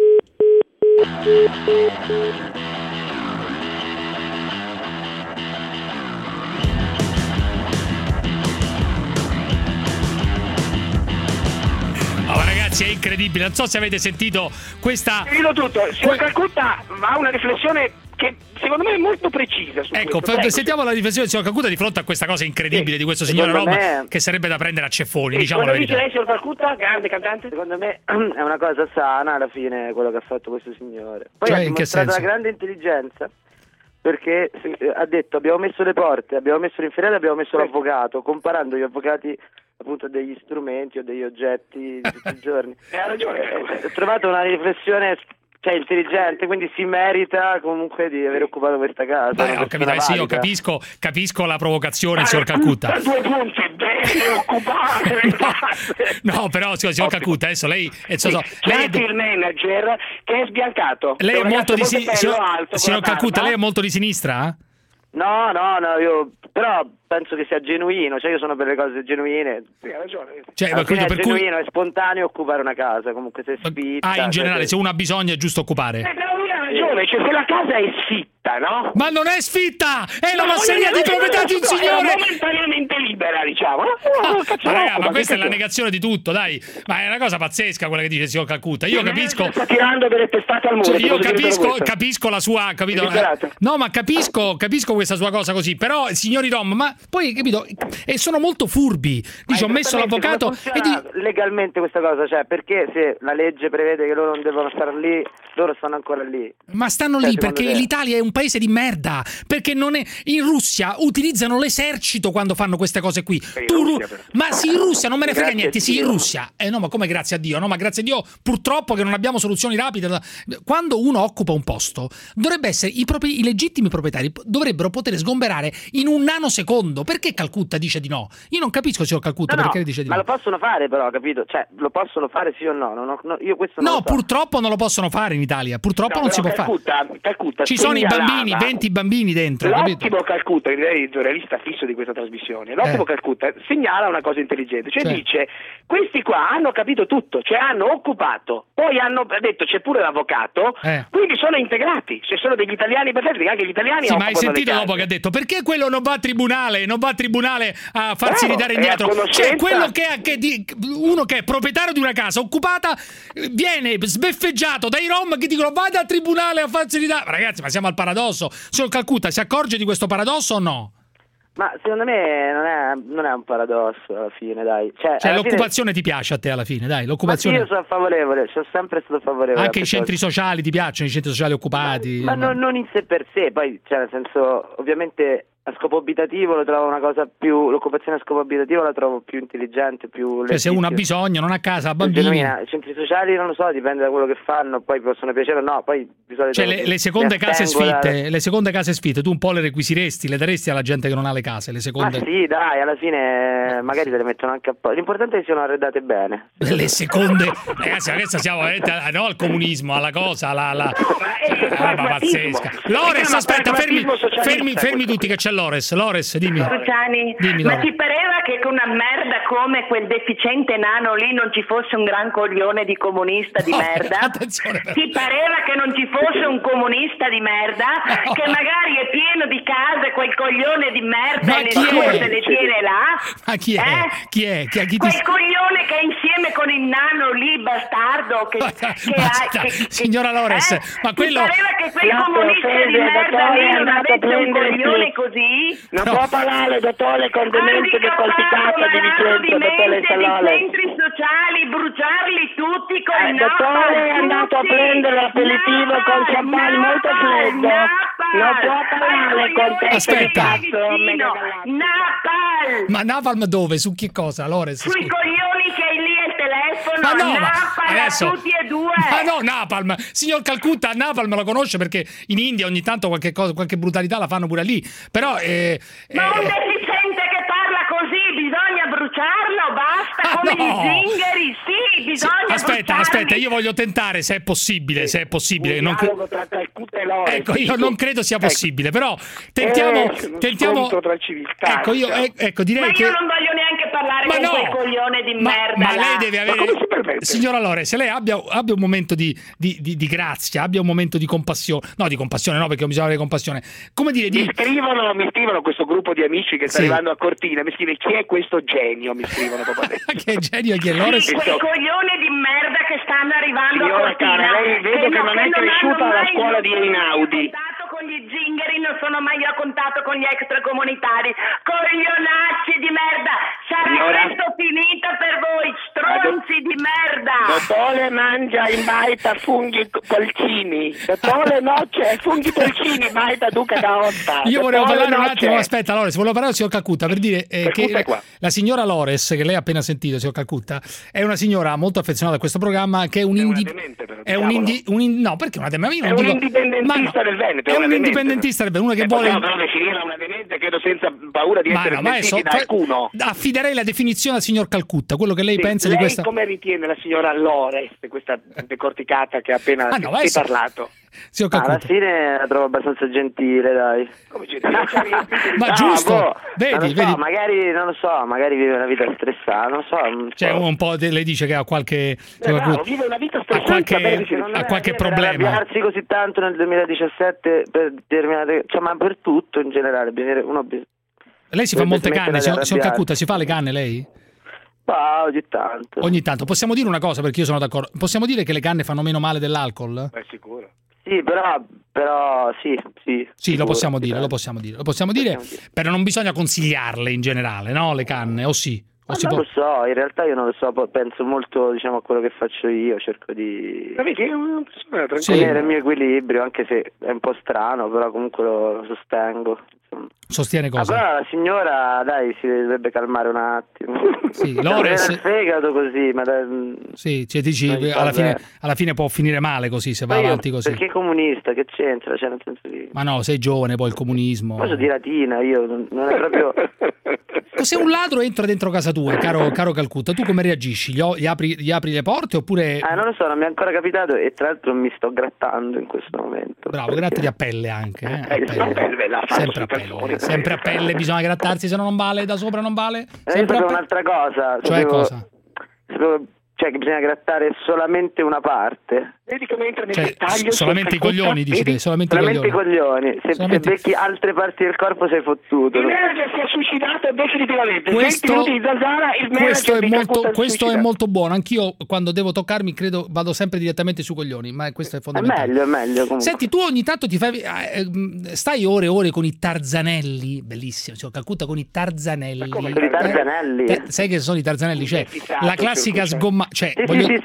Ragazzi, è incredibile, non so se avete sentito questa. Dico tutto, signor Calcutta ha una riflessione che secondo me è molto precisa su questo. Sentiamo la riflessione del signor Calcutta di fronte a questa cosa incredibile di questo signore Rom, che sarebbe da prendere a ceffoni, diciamo la verità. Lei, signor Calcutta, grande cantante? Secondo me è una cosa sana alla fine quello che ha fatto questo signore. Poi Cioè, ha dimostrato una grande intelligenza, perché ha detto abbiamo messo le porte, abbiamo messo l'inferiore, abbiamo messo l'avvocato, comparando gli avvocati appunto degli strumenti o degli oggetti di tutti i giorni. Ha ragione. Ho trovato una riflessione intelligente, quindi si merita comunque di aver occupato questa casa. Ho capito, sì, io capisco la provocazione, signor Calcutta. 2 punti, bene occupate. No, però signor Calcutta, adesso lei lei è il manager che è sbiancato. Lei è molto di sinistra. Signor Calcutta, lei è molto di sinistra? No, io però penso che sia genuino, cioè io sono per le cose genuine. Sì, ha ragione. È genuino, è spontaneo occupare una casa, comunque se sfitta. In generale, se uno ha bisogno è giusto occupare. Però lui ha ragione, cioè se la casa è sfitta, no? Ma non è sfitta! È la masseria di proprietà di un signore! È momentaneamente libera, diciamo. Ma questa è la negazione di tutto, dai. Ma è una cosa pazzesca quella che dice il signor Calcutta. Io capisco. Sta tirando delle testate al muro. Io capisco la sua, capito? No, ma capisco questa sua cosa così. Però, signori Rom, ma poi, capito? E sono molto furbi. Dice, ho messo l'avvocato. Legalmente questa cosa, cioè, perché se la legge prevede che loro non devono stare lì, loro stanno ancora lì. Ma stanno lì perché l'Italia è un paese di merda. Perché non è. In Russia utilizzano l'esercito quando fanno queste cose qui. Ma sì, in Russia non me ne frega niente. Sì, in Russia. No, ma come grazie a Dio? No, ma grazie a Dio, purtroppo che non abbiamo soluzioni rapide. Quando uno occupa un posto, dovrebbe essere i legittimi proprietari dovrebbero poter sgomberare in un nanosecondo. Perché Calcutta dice di no? Io non capisco, signor Calcutta, perché dice di no. Ma lo possono fare, però, capito? Cioè, lo possono fare sì o no? Io questo non lo so. Purtroppo non lo possono fare in Italia. Purtroppo non si può fare. Calcutta ci sono i bambini, 20 bambini dentro. L'ottimo Calcutta, che è il giornalista fisso di questa trasmissione, l'ottimo Calcutta segnala una cosa intelligente, cioè dice: questi qua hanno capito tutto, cioè hanno occupato, poi hanno detto c'è pure l'avvocato, quindi sono integrati, cioè sono degli italiani perfetti, anche gli italiani. Sì, ma hai sentito dopo che ha detto perché quello non va a tribunale a farsi ridare indietro? Cioè quello uno che è proprietario di una casa occupata viene sbeffeggiato dai Rom che dicono vada al tribunale a farsi ridare. Ragazzi, ma siamo al paradosso. Signor Calcutta, si accorge di questo paradosso o no? Ma secondo me non è un paradosso alla fine, dai. Cioè l'occupazione ti piace a te alla fine, dai? L'occupazione. Ma sì, io sono favorevole, sono sempre stato favorevole. Anche i centri sociali ti piacciono, i centri sociali occupati? Ma non in sé per sé, poi cioè nel senso, ovviamente a scopo abitativo lo trovo una cosa più, l'occupazione a scopo abitativo la trovo più intelligente, più cioè se uno ha bisogno, non ha casa, ha bambini. I centri sociali non lo so, dipende da quello che fanno, poi possono piacere o no, poi di solito cioè le seconde case sfitte, tu un po' le requisiresti, le daresti alla gente che non ha le case, le seconde. Ma sì, dai, alla fine magari te le mettono anche a posto. L'importante è che siano arredate bene. Le seconde, ragazzi, adesso siamo no al comunismo, alla cosa, alla pazzesca. Lores, aspetta, fermi tutti che c'è Lores, dimmi. Luciani, ma ti pareva che con una merda come quel deficiente nano lì non ci fosse un gran coglione di comunista di merda? Ti pareva che non ci fosse un comunista di merda che magari è pieno di case, quel coglione di merda e nessuno se le tiene là? Ma chi è? Chi è? Quel coglione che è insieme con il nano lì bastardo signora Lores, ma quello ti pareva che quel comunista di merda lì non avesse un coglione così? Non può parlare, dottore, con demente decolpicata di Vicenza, dottore Salale. I centri sociali, bruciarli tutti con il dottore è andato a prendere l'aperitivo con champagne molto freddo. Non può parlare con te. Aspetta. Napalm. Ma Napalm dove? Su che cosa, Lores? Sui coglioni che hai lì al telefono. Ma no, Napalm adesso, tutti e due. Ma no, Napalm. Signor Calcutta, Napalm lo conosce perché in India ogni tanto qualche brutalità la fanno pure lì. Però ma un deficiente che parla così bisogna bruciarlo, basta, come gli zingari, sì, bisogna Aspetta, io voglio tentare se è possibile, ecco, io non credo sia possibile, però tentiamo tra civiltà. Ecco, io direi che io non voglio neanche parlare con quel coglione di merda. Ma lei deve avere, signora Lore, se lei abbia un momento di grazia, abbia un momento di compassione, no, perché bisogna avere compassione. Come dire, mi scrivono questo gruppo di amici che sta arrivando a Cortina, mi scrive chi è questo genio, mi scrivono proprio adesso. Che genio, chi è Lores? Quel coglione di merda che stanno arrivando a Cortina. Cara, lei vedo che non è cresciuta alla scuola di Einaudi. Con gli zingari non sono mai a contatto con gli extracomunitari, coglionacci di merda. Sarà presto finita per voi, stronzi di merda! Dottore mangia in baita funghi polcini. Dottore noce funghi polcini, baita duca da otta. Io volevo parlare un attimo, aspetta Lores, volevo parlare al signor Calcutta per dire che la signora Lores, che lei ha appena sentito, signor Calcutta, è una signora molto affezionata a questo programma, che è un no, perché una indipendentista del Veneto. È un indipendentista del Veneto, una che vuole definirla una demente, credo senza paura di essere smentiti da qualcuno. Affiderei la definizione al signor Calcutta, quello che lei pensa di questa. Come ritiene la signora Lores questa decorticata che ha appena parlato? Alla fine la trovo abbastanza gentile, dai. Come gentile? Ma giusto, vedi. Magari non lo so, magari vive una vita stressata, non so. Cioè un po' lei dice che ha qualche vive una vita stressata, ha qualche problema. Arrabbiarsi così tanto nel 2017 per determinate, cioè, ma per tutto in generale, lei si fa molte canne, signor Calcutta, si fa le canne lei? Ogni tanto. Possiamo dire una cosa, perché io sono d'accordo. Possiamo dire che le canne fanno meno male dell'alcol? Sicuro. Sì, però sì. Sì, lo possiamo dire, però non bisogna consigliarle in generale, no? Le canne, o sì? Lo so, in realtà io non lo so, penso molto, diciamo, a quello che faccio io, cerco di tenere il mio equilibrio, anche se è un po' strano, però comunque lo sostengo. Sostiene cosa? Allora la signora, dai, si dovrebbe calmare un attimo. Sì, Lores il fegato così, ma sì, cioè dici alla fine può finire male così se va avanti così. Perché è comunista, che c'entra? Cioè, nel senso di... Ma no, sei giovane, poi il comunismo. Poi sono di Latina, io non è proprio. Se un ladro entra dentro casa tua, caro Calcutta, tu come reagisci? Gli apri le porte oppure? Non lo so, non mi è ancora capitato e tra l'altro mi sto grattando in questo momento. Bravo, grattati a pelle anche. Sempre a pelle bisogna grattarsi, se no non vale, da sopra non vale. Sempre un'altra cosa. Cioè cosa? Cioè che bisogna grattare solamente una parte. Vedi come entra nel dettaglio. Solamente i coglioni, dici te, solamente i coglioni. Se becchi altre parti del corpo sei fottuto. Il manager si è suicidato definitivamente. 20 minuti di Zanzara, il manager questo è molto buono. Anch'io quando devo toccarmi credo vado sempre direttamente sui coglioni, ma questo è fondamentale. È meglio comunque. Senti, tu ogni tanto ti fai stai ore e ore con i tarzanelli, bellissimo, cioè Calcutta con i tarzanelli. Ma come con i tarzanelli? Sai che sono i tarzanelli? Cioè la classica sgomma, cioè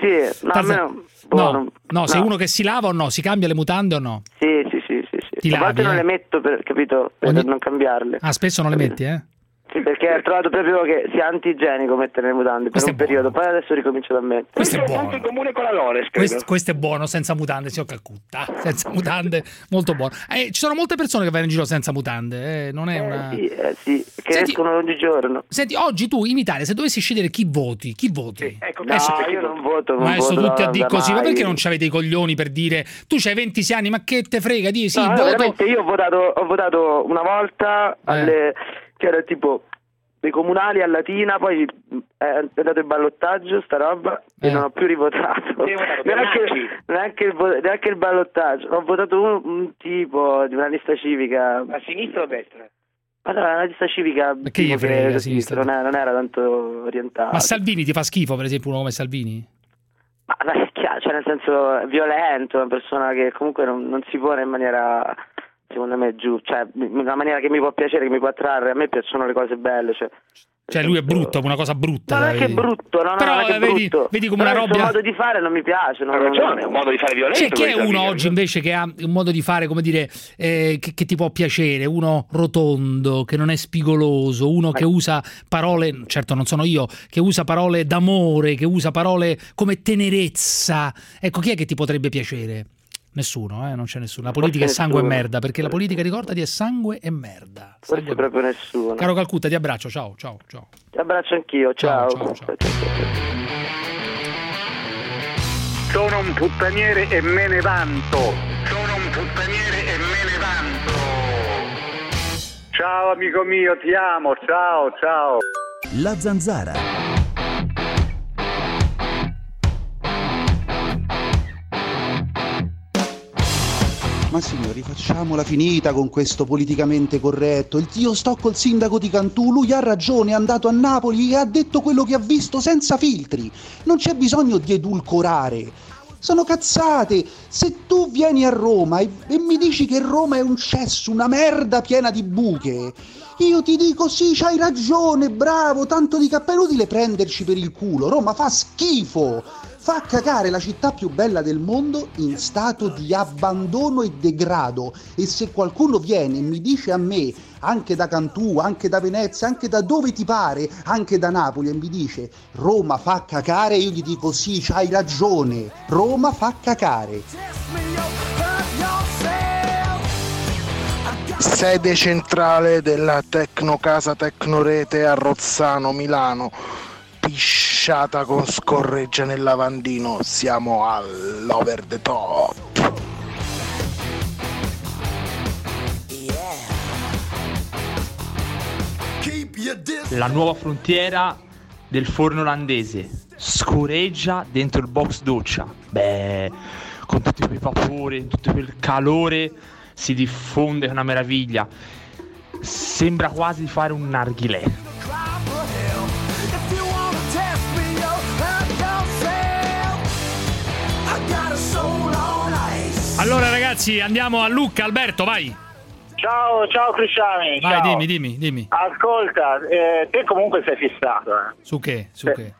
No, sei uno che si lava o no? Si cambia le mutande o no? Sì. A volte non le metto per non cambiarle. Spesso non le metti, Sì, perché ho trovato proprio che sia antigenico mettere le mutande per un periodo, poi adesso ricomincio da mettere. Questo è buono. Molto in comune con la Lores, questo è buono, senza mutande, signor Calcutta. Senza mutande, molto buono. Ci sono molte persone che vanno in giro senza mutande, non è una... Sì, che escono ogni giorno. Senti, oggi tu in Italia, se dovessi scegliere chi voti? Sì, ecco, io non voto. Ma sono tutti a dire così, ma perché non c'avete i coglioni per dire tu c'hai 26 anni, ma che te frega? Di sì, voto. Veramente io ho votato una volta c'era tipo dei comunali a Latina, poi è andato il ballottaggio sta roba e non ho più rivotato. Neanche il ballottaggio. Ho votato un tipo di una lista civica. A sinistra o a destra? Allora, una lista civica che gli frega, a sinistra non era tanto orientata. Ma Salvini ti fa schifo, per esempio, uno come Salvini? Ma è chiaro, cioè nel senso è violento, una persona che comunque non si pone in maniera, secondo me, cioè una maniera che mi può piacere, che mi può attrarre. A me piacciono le cose belle, cioè lui è brutto, una cosa brutta. No, non è che è brutto, però vedi come una roba. Il modo di fare non mi piace. Ha ragione, è un modo di fare violento. Cioè, chi è uno oggi invece che ha un modo di fare, come dire, che ti può piacere? Uno rotondo, che non è spigoloso, uno che usa parole, certo non sono io, che usa parole d'amore, che usa parole come tenerezza. Ecco, chi è che ti potrebbe piacere? Nessuno, non c'è nessuno. La politica è sangue e merda, perché la politica, ricordati, è sangue e merda. Forse proprio nessuno. Caro Calcutta, ti abbraccio, ciao. Ti abbraccio anch'io, ciao. Sono un puttaniere e me ne vanto. Ciao amico mio, ti amo, ciao. La Zanzara. Ma signori, facciamola finita con questo politicamente corretto. Io sto col sindaco di Cantù, lui ha ragione, è andato a Napoli e ha detto quello che ha visto senza filtri. Non c'è bisogno di edulcorare. Sono cazzate. Se tu vieni a Roma e mi dici che Roma è un cesso, una merda piena di buche, io ti dico sì, c'hai ragione, bravo, tanto di cappello, utile prenderci per il culo. Roma fa schifo, fa cagare la città più bella del mondo in stato di abbandono e degrado. E se qualcuno viene e mi dice a me, anche da Cantù, anche da Venezia, anche da dove ti pare, anche da Napoli, e mi dice Roma fa cacare, io gli dico sì, c'hai ragione, Roma fa cacare. Sede centrale della Tecnocasa Tecnorete a Rozzano, Milano. Pisciata con scorreggia nel lavandino, siamo all'over the top. La nuova frontiera del forno olandese scorreggia dentro il box doccia. Beh, con tutti quei vapori, tutto quel calore si diffonde, è una meraviglia. Sembra quasi di fare un narghilè. Allora ragazzi, andiamo a Lucca. Alberto, vai. Ciao Cruciani. Vai, ciao. dimmi. Ascolta, te comunque sei fissato. Su che?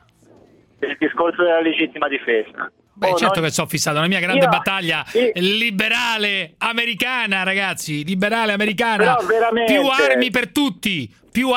Il discorso della legittima difesa. Beh, certo che sono fissato, la mia grande battaglia liberale americana, ragazzi, liberale americana. Però veramente... Più armi per tutti,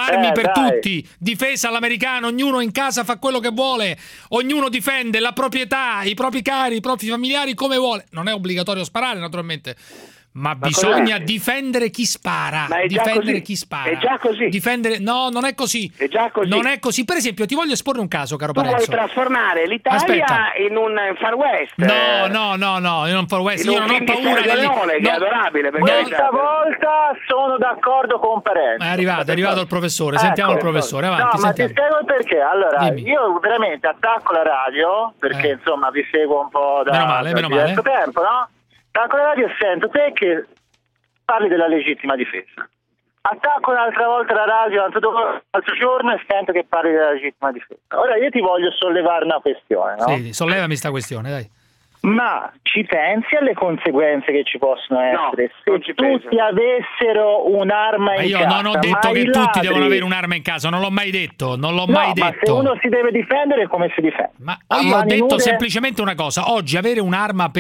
tutti, difesa all'americano, ognuno in casa fa quello che vuole, ognuno difende la proprietà, i propri cari, i propri familiari come vuole. Non è obbligatorio sparare, naturalmente. Ma bisogna difendere chi spara. Ma è difendere chi spara. È già così. Difendere... No, non è così. È già così. Non è così. Per esempio, ti voglio esporre un caso, caro tu Parenzo. vuoi trasformare l'Italia in un Far West. No, in un Far West. Io non ho paura che è adorabile. Questa volta sono d'accordo con Parenzo. È arrivato il professore. Sentiamo il professore. Avanti, no, ma ti spiego il perché. Allora, dimmi. Io veramente attacco la radio perché insomma vi seguo un po' da diverso tempo, no? Attacco la radio e sento te che parli della legittima difesa. Attacco un'altra volta la radio, l'altro giorno e sento che parli della legittima difesa. Ora io ti voglio sollevare una questione, no? Sì, sollevami sta questione, dai. Ma ci pensi alle conseguenze che ci possono essere se tutti avessero un'arma in casa? Io non ho detto che tutti devono avere un'arma in casa, non l'ho mai detto, Ma se uno si deve difendere, come si difende? Ma io ho detto semplicemente una cosa: oggi avere un'arma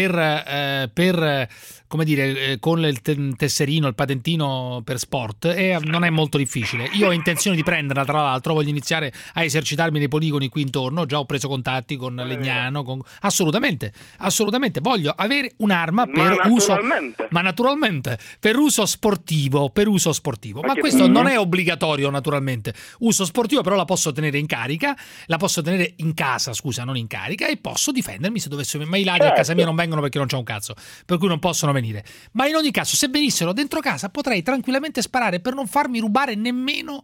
per come dire, con il tesserino, il patentino per sport non è molto difficile. Io ho intenzione di prenderla, tra l'altro voglio iniziare a esercitarmi nei poligoni qui intorno, già ho preso contatti con Legnano, assolutamente voglio avere un'arma per uso, ma naturalmente per uso sportivo, ma questo non è obbligatorio, naturalmente. Uso sportivo, però la posso tenere in carica, la posso tenere in casa, scusa, non in carica, e posso difendermi se dovessero, ma i ladri a casa mia non vengono perché non c'è un cazzo, per cui non possono venire. Ma in ogni caso, se venissero dentro casa, potrei tranquillamente sparare per non farmi rubare nemmeno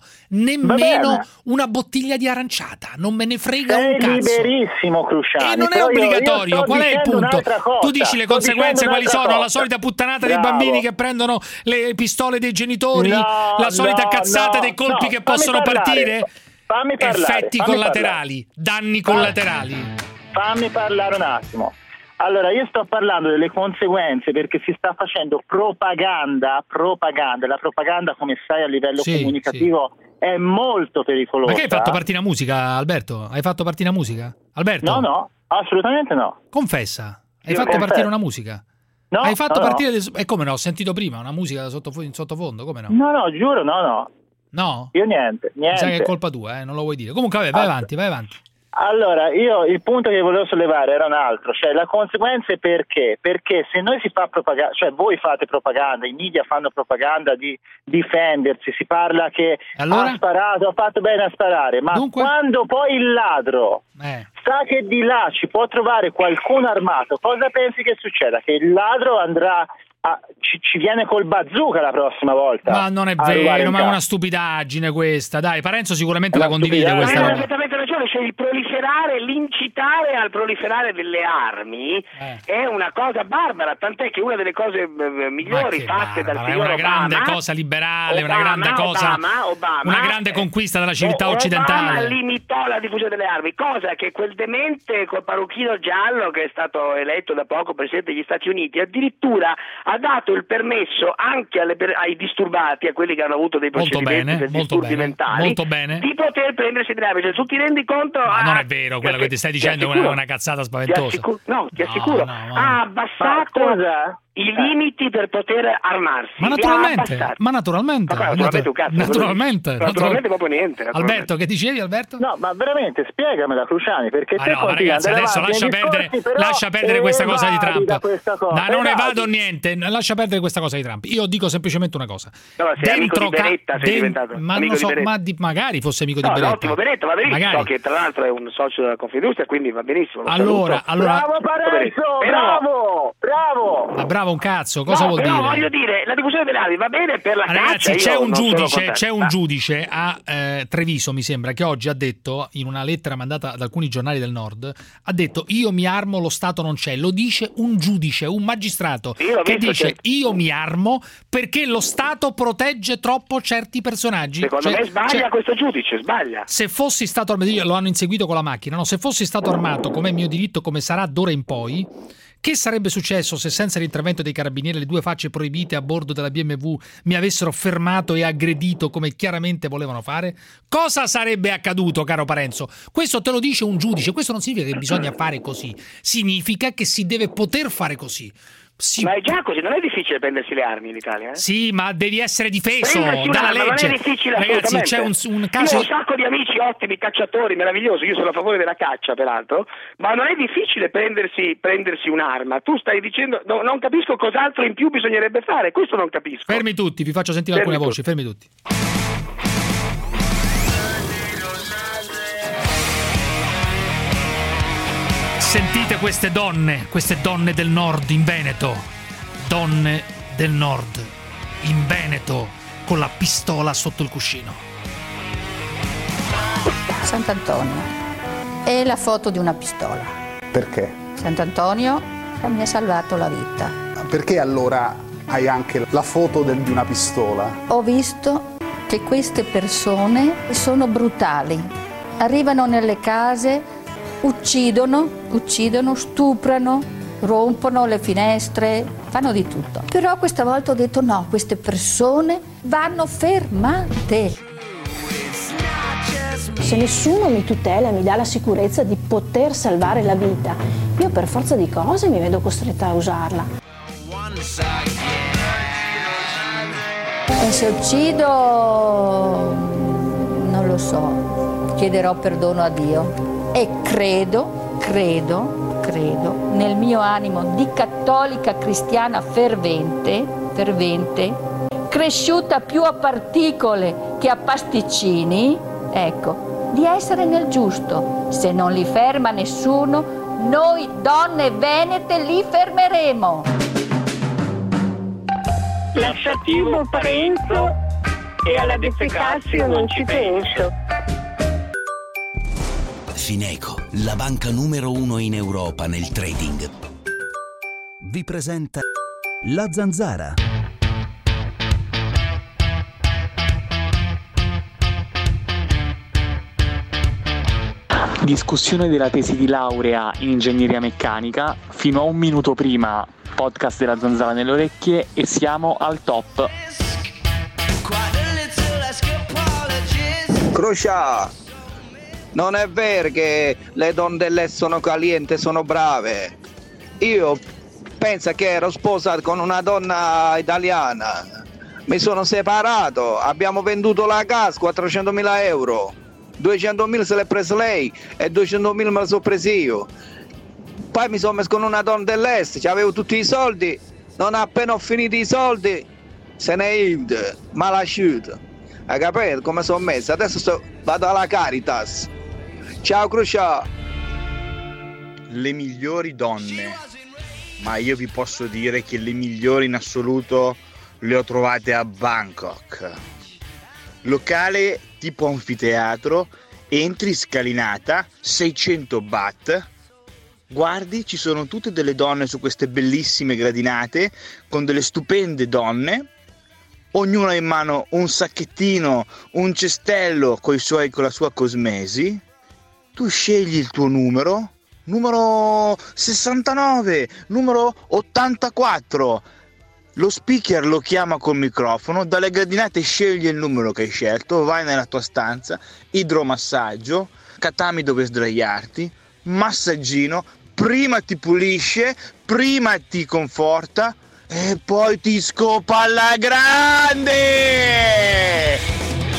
una bottiglia di aranciata. Non me ne frega un cazzo. Liberissimo, Cruciani. E non è obbligatorio. Qual è il punto? Tu dici le conseguenze quali sono? La solita puttanata dei bambini che prendono le pistole dei genitori, la solita cazzata dei colpi che possono partire. Fammi parlare. Effetti collaterali, danni collaterali. Fammi parlare un attimo. Allora, io sto parlando delle conseguenze perché si sta facendo propaganda. La propaganda, come sai, a livello comunicativo è molto pericolosa. Ma che hai fatto partire la musica, Alberto? Hai fatto partire la musica? Alberto? No, assolutamente no. Confessa, hai fatto partire una musica? No, hai fatto partire... E come no? Ho sentito prima una musica in sottofondo, come no? No, giuro, no. No? Io niente. Mi sa che è colpa tua, non lo vuoi dire. Comunque, vai avanti. Allora, io il punto che volevo sollevare era un altro, cioè la conseguenza è perché? Perché se noi si fa propaganda, cioè voi fate propaganda, i media fanno propaganda di difendersi, si parla che ha sparato, ha fatto bene a sparare, ma quando poi il ladro sa che di là ci può trovare qualcuno armato, cosa pensi che succeda? Che il ladro andrà ci viene col bazooka la prossima volta. Ma non è vero, ma è una stupidaggine questa. Dai, Parenzo sicuramente la condivide questa roba. Hai perfettamente ragione, cioè il proliferare, l'incitare al proliferare delle armi è una cosa barbara, tant'è che una delle cose migliori fatte dal signor Obama, è una grande cosa liberale, una grande cosa, una grande conquista della civiltà occidentale. Obama limitò la diffusione delle armi, cosa che quel demente col parrucchino giallo che è stato eletto da poco presidente degli Stati Uniti addirittura ha dato il permesso anche ai disturbati, a quelli che hanno avuto dei procedimenti per disturbi mentali, di poter prendersi delle armi. Cioè, tu ti rendi conto? Non è vero, quello che ti stai dicendo è una cazzata spaventosa. Ti assicuro. Ha abbassato i limiti per poter armarsi. Ma naturalmente. Naturalmente proprio niente. Alberto, che dicevi, Alberto? No, ma veramente spiegamela, Cruciani, perché te ragazzi, adesso lascia perdere questa cosa di Trump. Non ne vado niente, lascia perdere questa cosa di Trump. Io dico semplicemente una cosa. No, dentro Beretta sei diventato. Ma non so, magari fosse amico di Beretta. Ottimo Beretta, va benissimo. So che tra l'altro è un socio della Confindustria, quindi va benissimo. Allora, bravo Parenzo, bravo. Ma bravo un cazzo, cosa vuol dire? No, voglio dire, la diffusione delle armi va bene per la ragazzi, caccia. C'è un giudice a Treviso, mi sembra, che oggi ha detto, in una lettera mandata ad alcuni giornali del Nord, ha detto: io mi armo, lo Stato non c'è. Lo dice un giudice, un magistrato, che dice: io mi armo perché lo Stato protegge troppo certi personaggi. Secondo me sbaglia questo giudice, sbaglia. Se fossi stato armato, lo hanno inseguito con la macchina, no? Se fossi stato armato, come è mio diritto, come sarà d'ora in poi, che sarebbe successo se senza l'intervento dei carabinieri le due facce proibite a bordo della BMW mi avessero fermato e aggredito come chiaramente volevano fare? Cosa sarebbe accaduto, caro Parenzo? Questo te lo dice un giudice, questo non significa che bisogna fare così, significa che si deve poter fare così. Ma è già così, non è difficile prendersi le armi in Italia. Sì, ma devi essere difeso dalla legge. Non è difficile, ragazzi, c'è un caso. Io ho un sacco di amici ottimi, cacciatori, meravigliosi. Io sono a favore della caccia, peraltro. Ma non è difficile prendersi un'arma. Tu stai dicendo, non capisco cos'altro in più bisognerebbe fare. Questo non capisco. Fermi tutti, vi faccio sentire alcune voci. Fermi tutti. Sentite queste donne del nord in Veneto, donne del nord in Veneto con la pistola sotto il cuscino. Sant'Antonio, è la foto di una pistola. Perché? Sant'Antonio mi ha salvato la vita. Perché allora hai anche la foto di una pistola? Ho visto che queste persone sono brutali, arrivano nelle case, uccidono, stuprano, rompono le finestre, fanno di tutto. Però questa volta ho detto no, queste persone vanno fermate. Se nessuno mi tutela e mi dà la sicurezza di poter salvare la vita, io per forza di cose mi vedo costretta a usarla. E se uccido, non lo so, chiederò perdono a Dio. E credo nel mio animo di cattolica cristiana fervente, cresciuta più a particole che a pasticcini, ecco, di essere nel giusto. Se non li ferma nessuno, noi donne venete li fermeremo. Lasciativo Parenzo e alla defecazio non ci penso. Fineco, la banca numero 1 in Europa nel trading, vi presenta La Zanzara. Discussione della tesi di laurea in ingegneria meccanica. Fino a un minuto prima, podcast della Zanzara nelle orecchie e siamo al top. Crucia! Non è vero che le donne dell'est sono calienti, sono brave. Io penso che ero sposato con una donna italiana. Mi sono separato, abbiamo venduto la casa, 400.000 euro. 200.000 se l'è preso lei e 200.000 me la sono preso io. Poi mi sono messo con una donna dell'est, avevo tutti i soldi. Non appena ho finito i soldi, se ne è ido, ma lasciato. Hai capito come sono messo? Adesso vado alla Caritas. Ciao Crucia. Le migliori donne ma io vi posso dire che le migliori in assoluto le ho trovate a Bangkok. Locale tipo anfiteatro, entri scalinata, 600 baht, guardi, ci sono tutte delle donne su queste bellissime gradinate con delle stupende donne, ognuna ha in mano un sacchettino, un cestello con la sua cosmesi. Tu scegli il tuo numero 69, numero 84. Lo speaker lo chiama col microfono, dalle gradinate scegli il numero che hai scelto, vai nella tua stanza, idromassaggio, tatami dove sdraiarti, massaggino, prima ti pulisce, prima ti conforta e poi ti scopa alla grande!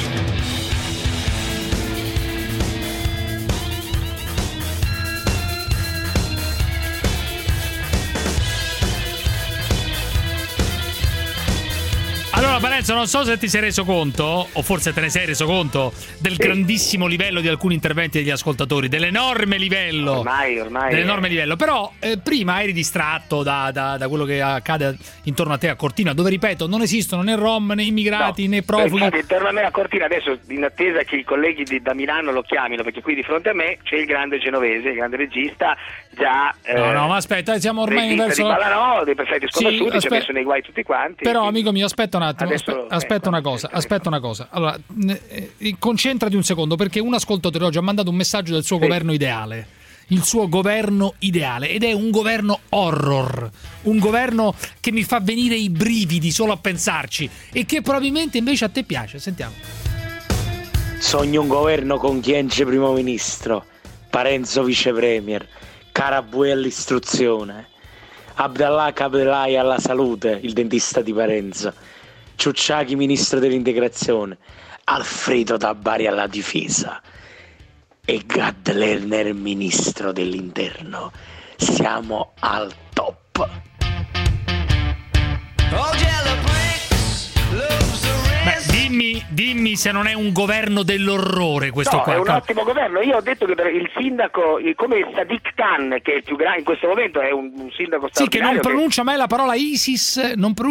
Allora Parenzo, non so se ti sei reso conto, o forse te ne sei reso conto, del grandissimo livello di alcuni interventi degli ascoltatori, dell'enorme livello. Ormai. Dell'enorme livello. Però prima eri distratto da quello che accade intorno a te a Cortina, dove, ripeto, non esistono né rom, né immigrati, né profughi. Infatti, intorno a me a Cortina, adesso in attesa che i colleghi da Milano lo chiamino, perché qui di fronte a me c'è il grande genovese, il grande regista, già... No, ma aspetta, siamo ormai verso... dei perfetti sconosciuti, ci ha messo nei guai tutti quanti. Però, quindi... amico mio, aspetta un attimo, aspetta una cosa. Allora, concentrati un secondo, perché un ascoltatore oggi ha mandato un messaggio del suo governo ideale. Il suo governo ideale, ed è un governo horror, un governo che mi fa venire i brividi solo a pensarci e che probabilmente invece a te piace. Sentiamo. Sogno un governo con Chienge primo ministro, Parenzo vice premier, Carabue all'istruzione, Abdallah Kabelai alla salute, il dentista di Parenzo, Ciucciacchi ministro dell'integrazione, Alfredo Tabbari alla difesa e Gad Lerner ministro dell'interno. Siamo al top. Beh, dimmi se non è un governo dell'orrore questo qua. È un ottimo governo. Io ho detto che il sindaco, come Sadiq Khan, che è il più grande in questo momento, è un sindaco straordinario. Sì, che non pronuncia mai la parola ISIS,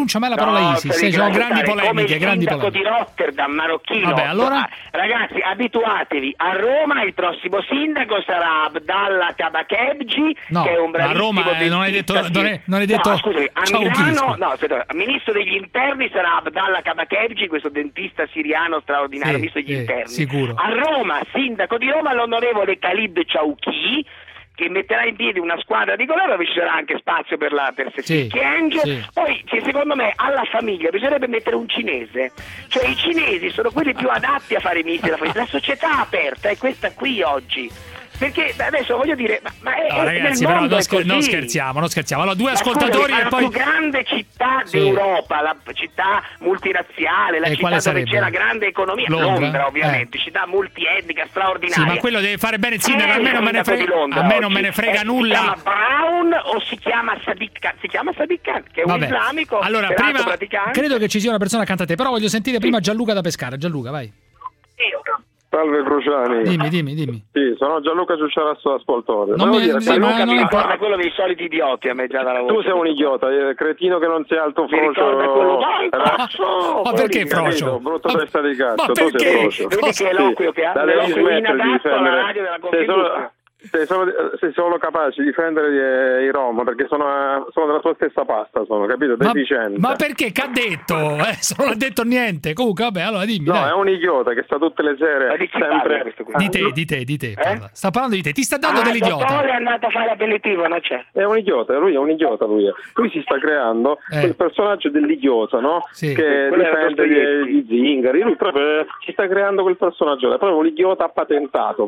ci sono grandi polemiche. Come il sindaco di Rotterdam, marocchino. Vabbè, allora... Ragazzi, abituatevi. A Roma il prossimo sindaco sarà Abdallah Kabakebji, che è un bravissimo a Roma non hai detto... scusami, a Milano... ministro degli interni sarà Abdallah Kabakebji, questo dentista siriano straordinario, ministro degli interni. Sicuro. A Roma, sindaco di Roma, l'onorevole Khalid Chauki, che metterà in piedi una squadra di governo dove ci sarà anche spazio per Cecilia Kyenge. Poi, che secondo me, alla famiglia bisognerebbe mettere un cinese. Cioè, i cinesi sono quelli più adatti a fare i ministri della famiglia. La società aperta è questa qui oggi. Perché adesso voglio dire, ma è ragazzi, però non scherziamo. Allora, due ascoltatori e poi la più grande città d'Europa, la città multinazionale, la città dove c'è la grande economia, Londra ovviamente, città multietnica straordinaria. Sì, ma quello deve fare bene il sindaco, a me non me ne frega nulla. Si chiama Brown o si chiama Sadiq Khan? Si chiama Sadiq Khan, che è un islamico. Allora, prima credo che ci sia una persona accanto a te, però voglio sentire prima Gianluca da Pescara. Gianluca, vai. Salve Cruciani. Dimmi. Sì, sono Gianluca Ciucciarasso Ascoltore. Non mi importa quello dei soliti idioti a me già dalla voce. Tu sei un idiota, cretino che non sei alto frocio. Ma perché frocio? Brutto testa di cazzo. Ma perché? Vedi che eloquio che ha? L'eloquio inadatto alla radio della Confindustria. Sei solo capace di difendere i rom perché sono della tua stessa pasta, capito? Deficiente. Ma perché? Che ha detto? Non ha detto niente. Comunque, vabbè, allora dimmi. No, dai. È un idiota che sta tutte le sere sempre. Di te. Sta parlando di te, ti sta dando dell'idiota. Dottore è andato a fare l'aperitivo, non c'è. È un idiota, lui è un idiota. Lui si sta creando quel personaggio dell'idiota, no? Sì. Che difende gli zingari. Lui proprio si sta creando quel personaggio, è proprio l'idiota patentato.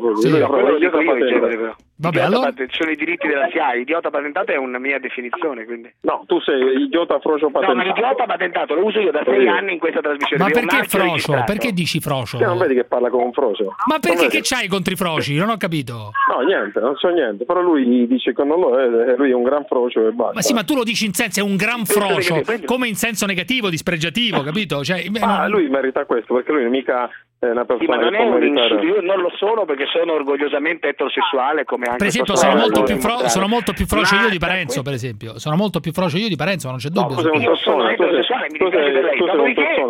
Vabbè, allora... Ci sono i diritti della SIAE, idiota patentato è una mia definizione, quindi. No, tu sei idiota frocio patentato. No, ma l'idiota patentato lo uso io da 6 anni in questa trasmissione. Ma perché frocio? Perché dici frocio? Che non vedi che parla come un frocio? Ma perché che c'hai contro i froci? Non ho capito. No, niente, non so niente, però lui dice che non lo è, lui è un gran frocio e basta. Ma sì, ma tu lo dici in senso è un gran frocio, come in senso negativo, dispregiativo, capito? Cioè, lui merita questo, perché lui mica... È una persona sì, ma non è un insulto, io non lo sono perché sono orgogliosamente eterosessuale come anche per esempio sono molto più froce io di Parenzo, per esempio. Sono molto più froce io di Parenzo, non c'è dubbio. Io sono eterosessuale, mi dispiace per lei. Dopodiché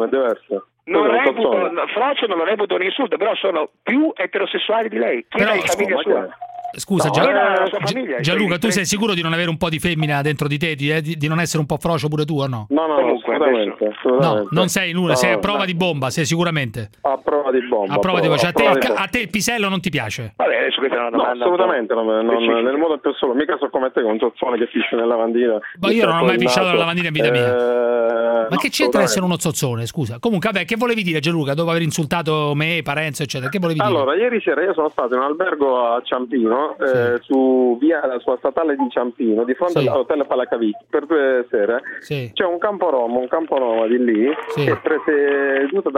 froce non lo reputo un insulto, però sono più eterosessuale di lei. Chieda in famiglia sua. Scusa, Gianluca, tu sei sicuro di non avere un po' di femmina dentro di te, di non essere un po' frocio pure tu o no? No, assolutamente. No, non sei nulla, sei a prova di bomba, sei sicuramente. A prova di bomba. Cioè, a te il pisello non ti piace? Vabbè, adesso questa è una domanda. No, assolutamente, nel modo più assoluto. Mica so come te con un zozzone che piscia nel lavandino. Ma io non ho mai pisciato nella lavandina in vita mia. Ma che c'entra essere uno zozzone, scusa? Comunque, vabbè, che volevi dire, Gianluca, dopo aver insultato me, Parenzo, eccetera? Che volevi dire? Allora, ieri sera io sono stato in un albergo a Ciampino, sulla statale di Ciampino, di fronte all'hotel Palacavicchi, per 2 sere. C'è un campo Roma di lì, che è presieduto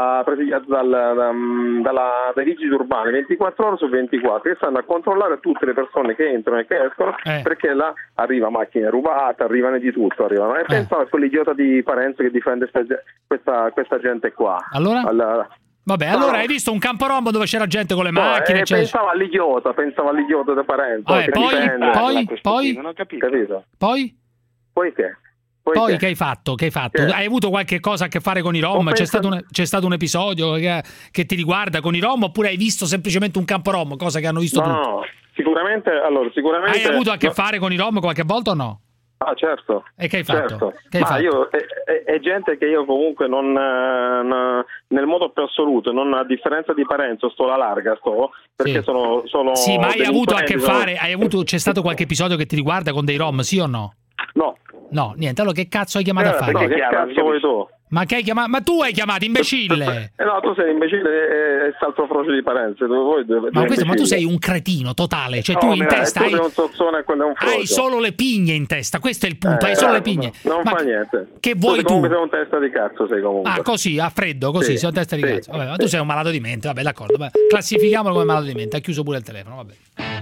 dai vigili urbani 24 ore su 24, che stanno a controllare tutte le persone che entrano e che escono, perché là arriva macchine rubate, arrivano di tutto, e pensavo a quell'idiota di Parenzo che difende questa gente qua. Allora? Vabbè, allora hai visto un campo rombo dove c'era gente con le macchine, pensavo all'idiota da Parenzo. Poi? Non ho capito. Poi che? Poi che hai fatto? Hai avuto qualche cosa a che fare con i Rom? C'è stato un episodio che ti riguarda con i Rom, oppure hai visto semplicemente un campo Rom, cosa che hanno visto tutti? No, sicuramente. Hai avuto a che fare con i Rom qualche volta o no? Ah, certo. E che hai fatto? Certo. Che hai fatto? Io è gente che io comunque non nel modo più assoluto, non a differenza di Parenzo, sto alla larga, perché sono Sì, ma hai avuto a che fare, c'è stato qualche episodio che ti riguarda con dei Rom, sì o no? No, niente. Allora che cazzo hai chiamato a fare? No, che cazzo vuoi tu? Ma che hai chiamato? Ma tu hai chiamato, imbecille! No, tu sei imbecille e salto froce di Parenzo. Ma tu sei un cretino totale. Cioè, tu in testa hai un zozzone e quello è un frocio. Hai solo le pigne in testa, questo è il punto. Hai solo le pigne. Non fa niente. Che vuoi tu? Comunque sei un testa di cazzo, sei comunque. Ah, così, a freddo, così, sei un testa di cazzo. Vabbè, ma tu sei un malato di mente, vabbè, d'accordo. Classifichiamolo come malato di mente. Ha chiuso pure il telefono, vabbè.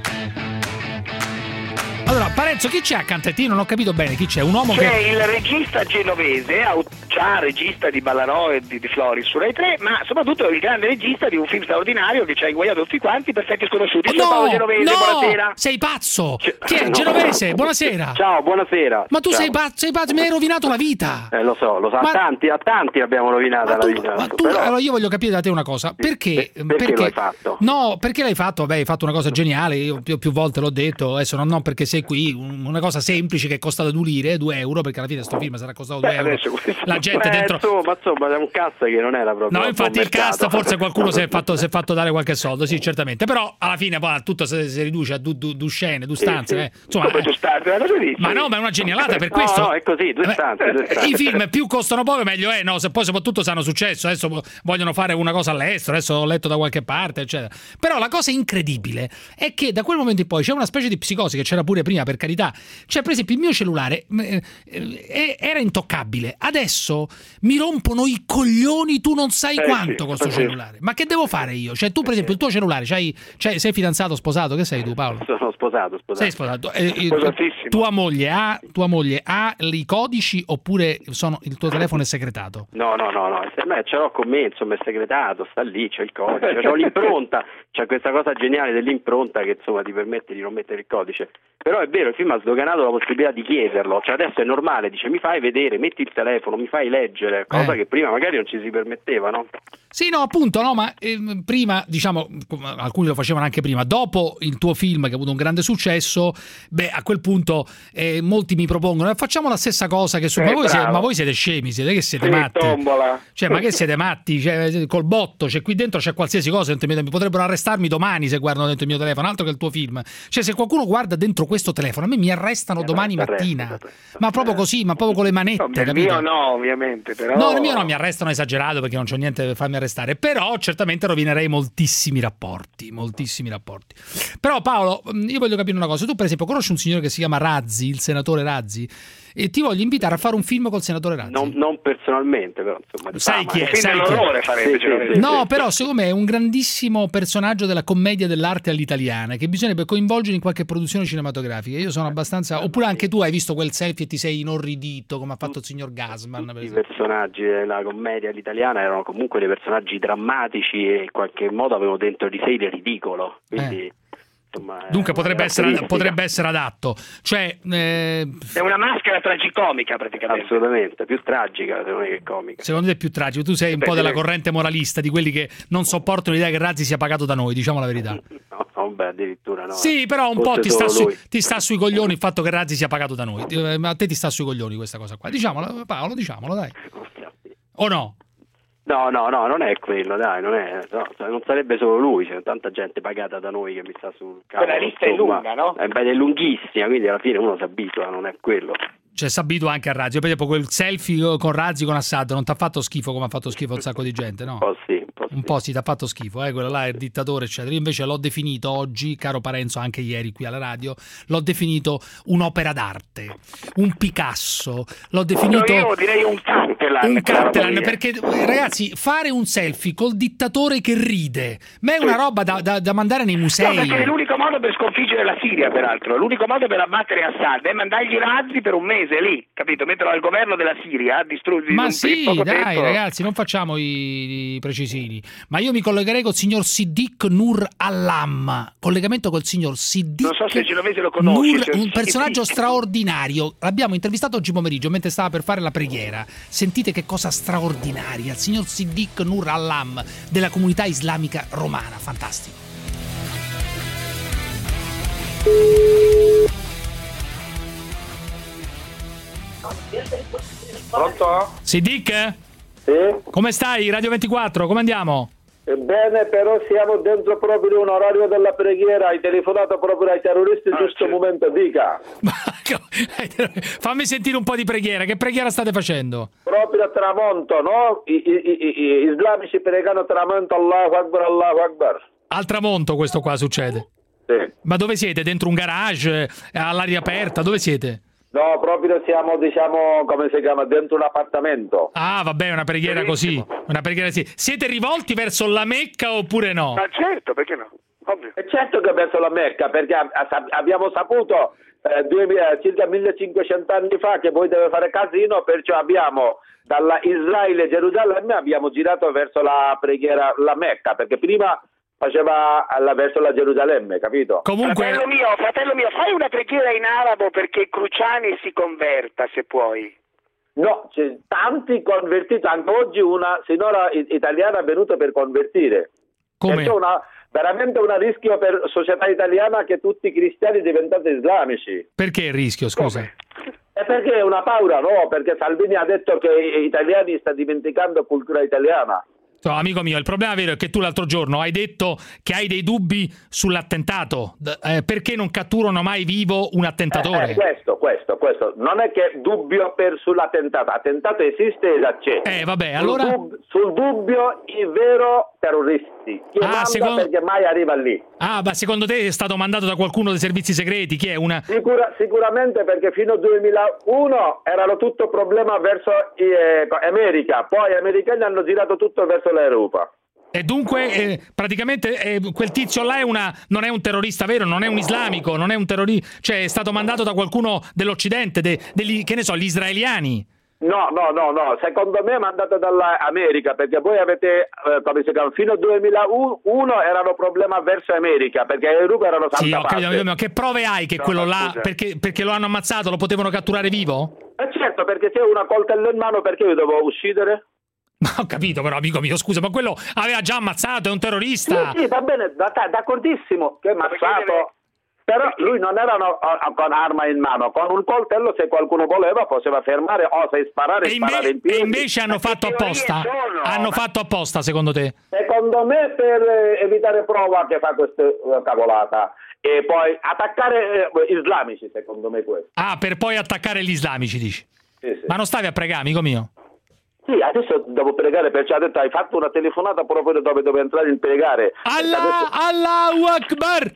Allora, Parenzo, chi c'è accanto a te? Non ho capito bene chi c'è. Un uomo c'è il regista genovese, già regista di Ballarò e di Floris su Rai 3, ma soprattutto il grande regista di un film straordinario che ci ha inguaiato tutti quanti, Perfetti Sconosciuti. No, Paolo Genovese, buonasera. Sei pazzo! Chi è? Genovese, buonasera. Ciao, buonasera. Ma tu sei pazzo, mi hai rovinato la vita. Lo so, a tanti abbiamo rovinato la vita. Ma tu, allora io voglio capire da te una cosa. Perché l'hai fatto? No, perché l'hai fatto? Beh, hai fatto una cosa geniale, io più volte l'ho detto, adesso non perché sei qui, una cosa semplice che è costata 2 lire, 2 euro, perché alla fine sto film sarà costato 2 euro. La gente dentro... Ma insomma, è un cast che non era proprio... No, infatti il cast forse qualcuno si è fatto dare qualche soldo, sì, certamente. Però alla fine poi tutto si riduce a 2 scene, 2 stanze. Insomma, ma no, ma è una genialata, per questo... No, è così, 2 stanze. I film più costano poco meglio è, no? Se poi soprattutto se hanno successo, adesso vogliono fare una cosa all'estero, adesso ho letto da qualche parte, eccetera. Però la cosa incredibile è che da quel momento in poi c'è una specie di psicosi che c'era pure prima, per carità. Cioè, per esempio, il mio cellulare era intoccabile, adesso mi rompono i coglioni, tu non sai quanto con questo cellulare. Ma che devo fare io? Cioè, tu per esempio il tuo cellulare sei fidanzato, sposato? Che sei tu, Paolo? Sono sposato. Sei sposato. Tua moglie ha i codici, oppure il tuo telefono è segretato? No, ce l'ho con me, insomma, è segretato, sta lì, c'è il codice, c'ho l'impronta, c'è questa cosa geniale dell'impronta che insomma ti permette di non mettere il codice. Però è vero, il film ha sdoganato la possibilità di chiederlo, cioè adesso è normale, dice mi fai vedere, metti il telefono, mi fai leggere, cosa che prima magari non ci si permetteva, no? Sì, no, appunto, no, ma prima, diciamo, alcuni lo facevano anche prima, dopo il tuo film che ha avuto un grande successo, beh, a quel punto molti mi propongono, facciamo la stessa cosa che ma voi siete scemi, siete matti. Tombola. Cioè, ma che siete matti? Cioè, col botto, qui dentro c'è qualsiasi cosa, mi potrebbero arrestarmi domani se guardano dentro il mio telefono, altro che il tuo film. Cioè, se qualcuno guarda dentro questo telefono, a me mi arrestano domani mattina. Ma proprio così, ma proprio con le manette. No, il mio no, ovviamente, però... No, il mio no, mi arrestano esagerato perché non c'ho niente per farmi arrestare, però certamente rovinerei moltissimi rapporti. Però Paolo, io voglio capire una cosa. Tu per esempio conosci un signore che si chiama Razzi, il senatore Razzi, e ti voglio invitare a fare un film col senatore Razzi. Non personalmente, però insomma. Sai chi è? Farebbe, no, però secondo me è un grandissimo personaggio della commedia dell'arte all'italiana che bisognerebbe coinvolgere in qualche produzione cinematografica. Io sono abbastanza... Oppure anche tu hai visto quel selfie e ti sei inorridito come ha fatto il signor Gassman, per esempio. I personaggi della commedia all'italiana erano comunque dei personaggi drammatici e in qualche modo avevano dentro di sé il ridicolo, quindi insomma, dunque potrebbe essere adatto. Cioè, è una maschera tragicomica praticamente. Assolutamente, più tragica se non è che comica. Secondo te è più tragico? Tu sei un po' della corrente moralista, di quelli che non sopportano l'idea che Razzi sia pagato da noi, diciamo la verità. No, beh, addirittura no. Sì, però un po' ti sta sui coglioni il fatto che Razzi sia pagato da noi. Ma a te ti sta sui coglioni questa cosa qua. Diciamolo, Paolo, diciamolo, dai. O no? No, non è quello, dai, non sarebbe solo lui, c'è tanta gente pagata da noi che mi sta sul cavolo. La lista è lunga, no? È lunghissima, quindi alla fine uno si abitua, non è quello. Cioè si abitua anche a Razzi. Per esempio quel selfie con Razzi con Assad non ti ha fatto schifo come ha fatto schifo un sacco di gente, no? Un po' sì, ti ha fatto schifo, quello là è il dittatore eccetera. Io invece l'ho definito oggi, caro Parenzo, anche ieri qui alla radio, l'ho definito un'opera d'arte, un Picasso, l'ho definito io direi un Catalan, perché ragazzi, fare un selfie col dittatore che ride, ma è una roba da mandare nei musei. No, perché è l'unico modo per sconfiggere la Siria, peraltro, l'unico modo per abbattere Assad è mandargli razzi per un mese lì, capito? Metterlo al governo della Siria, distruggerli. Ma sì, dai, ragazzi, non facciamo i precisini. Ma io mi collegherei col signor Siddiq Nur Allam. Collegamento col signor Siddiq. Non so se Genovese lo conosci. Un personaggio straordinario. L'abbiamo intervistato oggi pomeriggio mentre stava per fare la preghiera. Sentite che cosa straordinaria. Il signor Siddiq Nur Allam della comunità islamica romana. Fantastico. Pronto? Siddiq? Sì? Come stai? Radio 24, come andiamo? Bene, però siamo dentro proprio un orario della preghiera. Hai telefonato proprio ai terroristi in giusto momento, dica. Fammi sentire un po' di preghiera. Che preghiera state facendo? Proprio a tramonto, no? I islamici pregano tramonto, Allahu Akbar, Allahu Akbar. Al tramonto questo qua succede? Sì. Ma dove siete? Dentro un garage? All'aria aperta? Dove siete? No, proprio siamo, diciamo, come si chiama, dentro un appartamento. Ah, vabbè, una preghiera così. Una preghiera così. Siete rivolti verso la Mecca oppure no? Ma certo, perché no? Ovvio. Certo che verso la Mecca, perché abbiamo saputo circa 1500 anni fa che poi deve fare casino, perciò abbiamo dalla Israele e Gerusalemme abbiamo girato verso la preghiera, la Mecca, perché prima faceva verso la Gerusalemme, capito? Comunque, fratello mio, fai una preghiera in arabo perché Cruciani si converta, se puoi. No, c'è tanti convertiti, anche oggi una signora italiana è venuta per convertire. Come? C'è veramente un rischio per la società italiana che tutti i cristiani diventati islamici. Perché il rischio, scusa? È perché è una paura, no? Perché Salvini ha detto che gli italiani stanno dimenticando cultura italiana. No, amico mio, il problema vero è che tu l'altro giorno hai detto che hai dei dubbi sull'attentato. Perché non catturano mai vivo un attentatore? Questo. Non è che dubbio sull'attentato. L'attentato esiste e già c'è. Vabbè, allora... Sul dubbio i vero terroristi. Chi manda perché mai arriva lì. Ma secondo te è stato mandato da qualcuno dei servizi segreti? Chi è? Sicuramente, perché fino al 2001 erano tutto problema verso America. Poi gli americani hanno girato tutto verso l'Europa. E dunque praticamente quel tizio là non è un terrorista vero, non è un islamico, non è un terrorista, cioè è stato mandato da qualcuno dell'Occidente, che ne so, gli israeliani. No, secondo me è mandato dall'America, perché voi avete, come si chiama, fino al 2001 erano problema verso America, perché l'Europa erano tanta parte. Che prove hai che quello là, perché lo hanno ammazzato, lo potevano catturare vivo? Certo, perché c'è una coltello in mano, perché io devo uccidere? Ma ho capito, però amico mio, scusa, ma quello aveva già ammazzato, è un terrorista. Sì, va bene, d'accordissimo, che è ammazzato. Però lui non era con arma in mano, con un coltello, se qualcuno voleva poteva fermare o se sparare in piedi. E invece hanno fatto apposta? Hanno fatto apposta, secondo te? Secondo me per evitare prova che fa questa cavolata. E poi attaccare islamici, secondo me questo. Per poi attaccare gli islamici, dici? Sì. Ma non stavi a pregare, amico mio? Sì, adesso devo pregare, perciò ha detto hai fatto una telefonata proprio dove devo entrare in pregare. Allahu Akbar!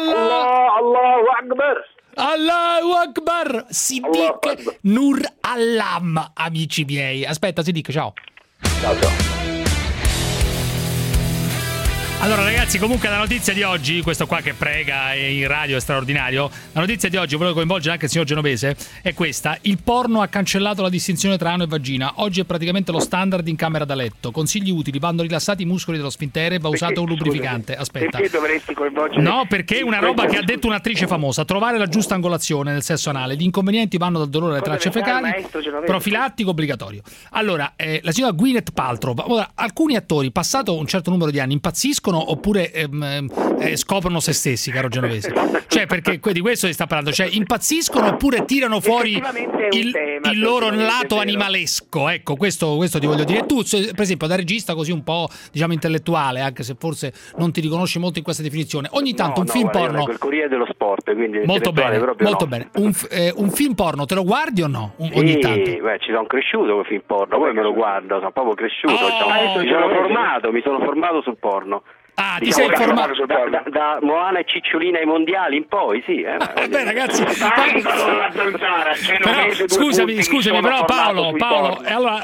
Allahu Akbar! Allahu Akbar! Siddiq Nur Allam, amici miei. Aspetta, Siddiq, ciao. Ciao. Allora ragazzi, comunque la notizia di oggi, questo qua che prega in radio è straordinario, la notizia di oggi, volevo coinvolgere anche il signor Genovese, è questa: il porno ha cancellato la distinzione tra ano e vagina, oggi è praticamente lo standard in camera da letto, consigli utili, vanno rilassati i muscoli dello sfintere, va usato un lubrificante. Aspetta. Perché dovresti coinvolgere? No, perché è una roba che ha detto un'attrice famosa, trovare la giusta angolazione nel sesso anale, gli inconvenienti vanno dal dolore alle tracce fecali, profilattico obbligatorio. Allora, la signora Gwyneth Paltrow, ora, alcuni attori passato un certo numero di anni impazziscono oppure scoprono se stessi, caro Genovese, cioè perché di questo si sta parlando, cioè impazziscono oppure tirano fuori il loro lato animalesco, ecco, questo ti voglio dire. Tu per esempio da regista così un po' diciamo intellettuale, anche se forse non ti riconosci molto in questa definizione, ogni tanto un film porno, il Corriere dello Sport, quindi molto bene, molto bene, un film porno te lo guardi o no? Ogni tanto ci sono cresciuto con film porno, poi me lo guardo, sono proprio cresciuto, mi sono formato sul porno. Ah, ti sei informato da Moana e Cicciolina ai mondiali in poi, sì. Beh, ragazzi, però, scusami, però Paolo, e allora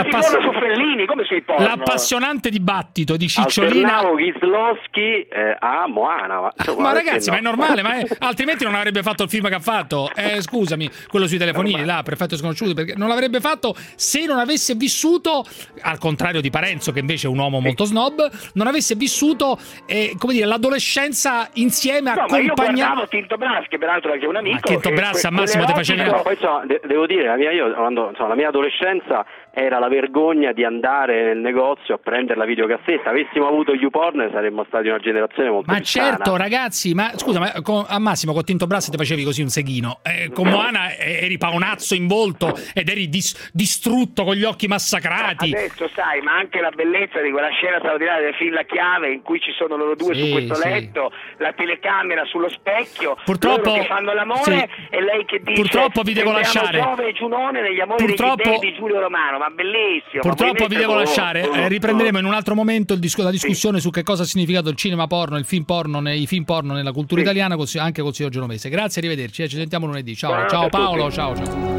l'appassionante dibattito di Cicciolina Ghislowski a Moana. Ma ragazzi, ma è normale, altrimenti non avrebbe fatto il film che ha fatto. Scusami, quello sui telefonini là, Perfetto Sconosciuto, perché non l'avrebbe fatto se non avesse vissuto, al contrario di Parenzo che invece è un uomo molto snob, non avesse vissuto come dire, l'adolescenza insieme accompagnato. Ma io guardavo Tinto Brass, che peraltro è anche un amico. Ma Tinto Brass al massimo ti facevi. Poi devo dire, la mia adolescenza era la vergogna di andare nel negozio a prendere la videocassetta. Avessimo avuto YouPorn saremmo stati una generazione molto ma più sana. Certo, ragazzi, ma scusa, ma al massimo con Tinto Brass ti facevi così un seghino, con Moana eri paonazzo in volto ed eri distrutto con gli occhi massacrati. Adesso sai, ma anche la bellezza di quella scena straordinaria del film La Chiave, in cui ci sono loro due su questo letto, la telecamera sullo specchio, purtroppo loro che fanno l'amore e lei che dice purtroppo vi devo lasciare. Giove e Giunone negli amori degli dei di Giulio Romano, ma bellissimo. Purtroppo vi devo lasciare, riprenderemo in un altro momento la discussione su che cosa ha significato il cinema porno, i film porno nella cultura italiana, anche con il signor Genovese. Grazie, arrivederci, ci sentiamo lunedì. Ciao Paolo, ciao.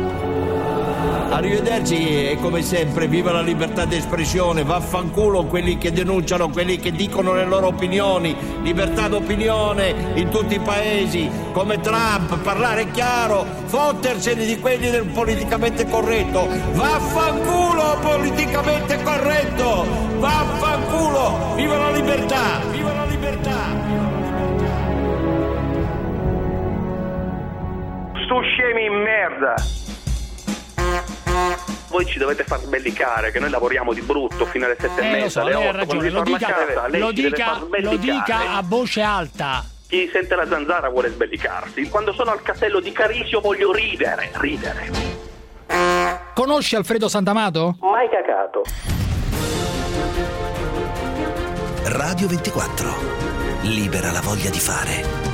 Arrivederci e come sempre viva la libertà di espressione, vaffanculo quelli che denunciano, quelli che dicono le loro opinioni, libertà d'opinione in tutti i paesi, come Trump, parlare chiaro, fottersene di quelli del politicamente corretto, vaffanculo politicamente corretto, vaffanculo, viva la libertà, viva la libertà. Sto scemi in merda. Voi ci dovete far sbellicare, che noi lavoriamo di brutto fino alle 7:30, alle 8. Lo dica a voce alta. Chi sente la zanzara vuole sbellicarsi. Quando sono al castello di Carisio voglio ridere. Conosci Alfredo Santamato? Mai cacato. Radio 24. Libera la voglia di fare.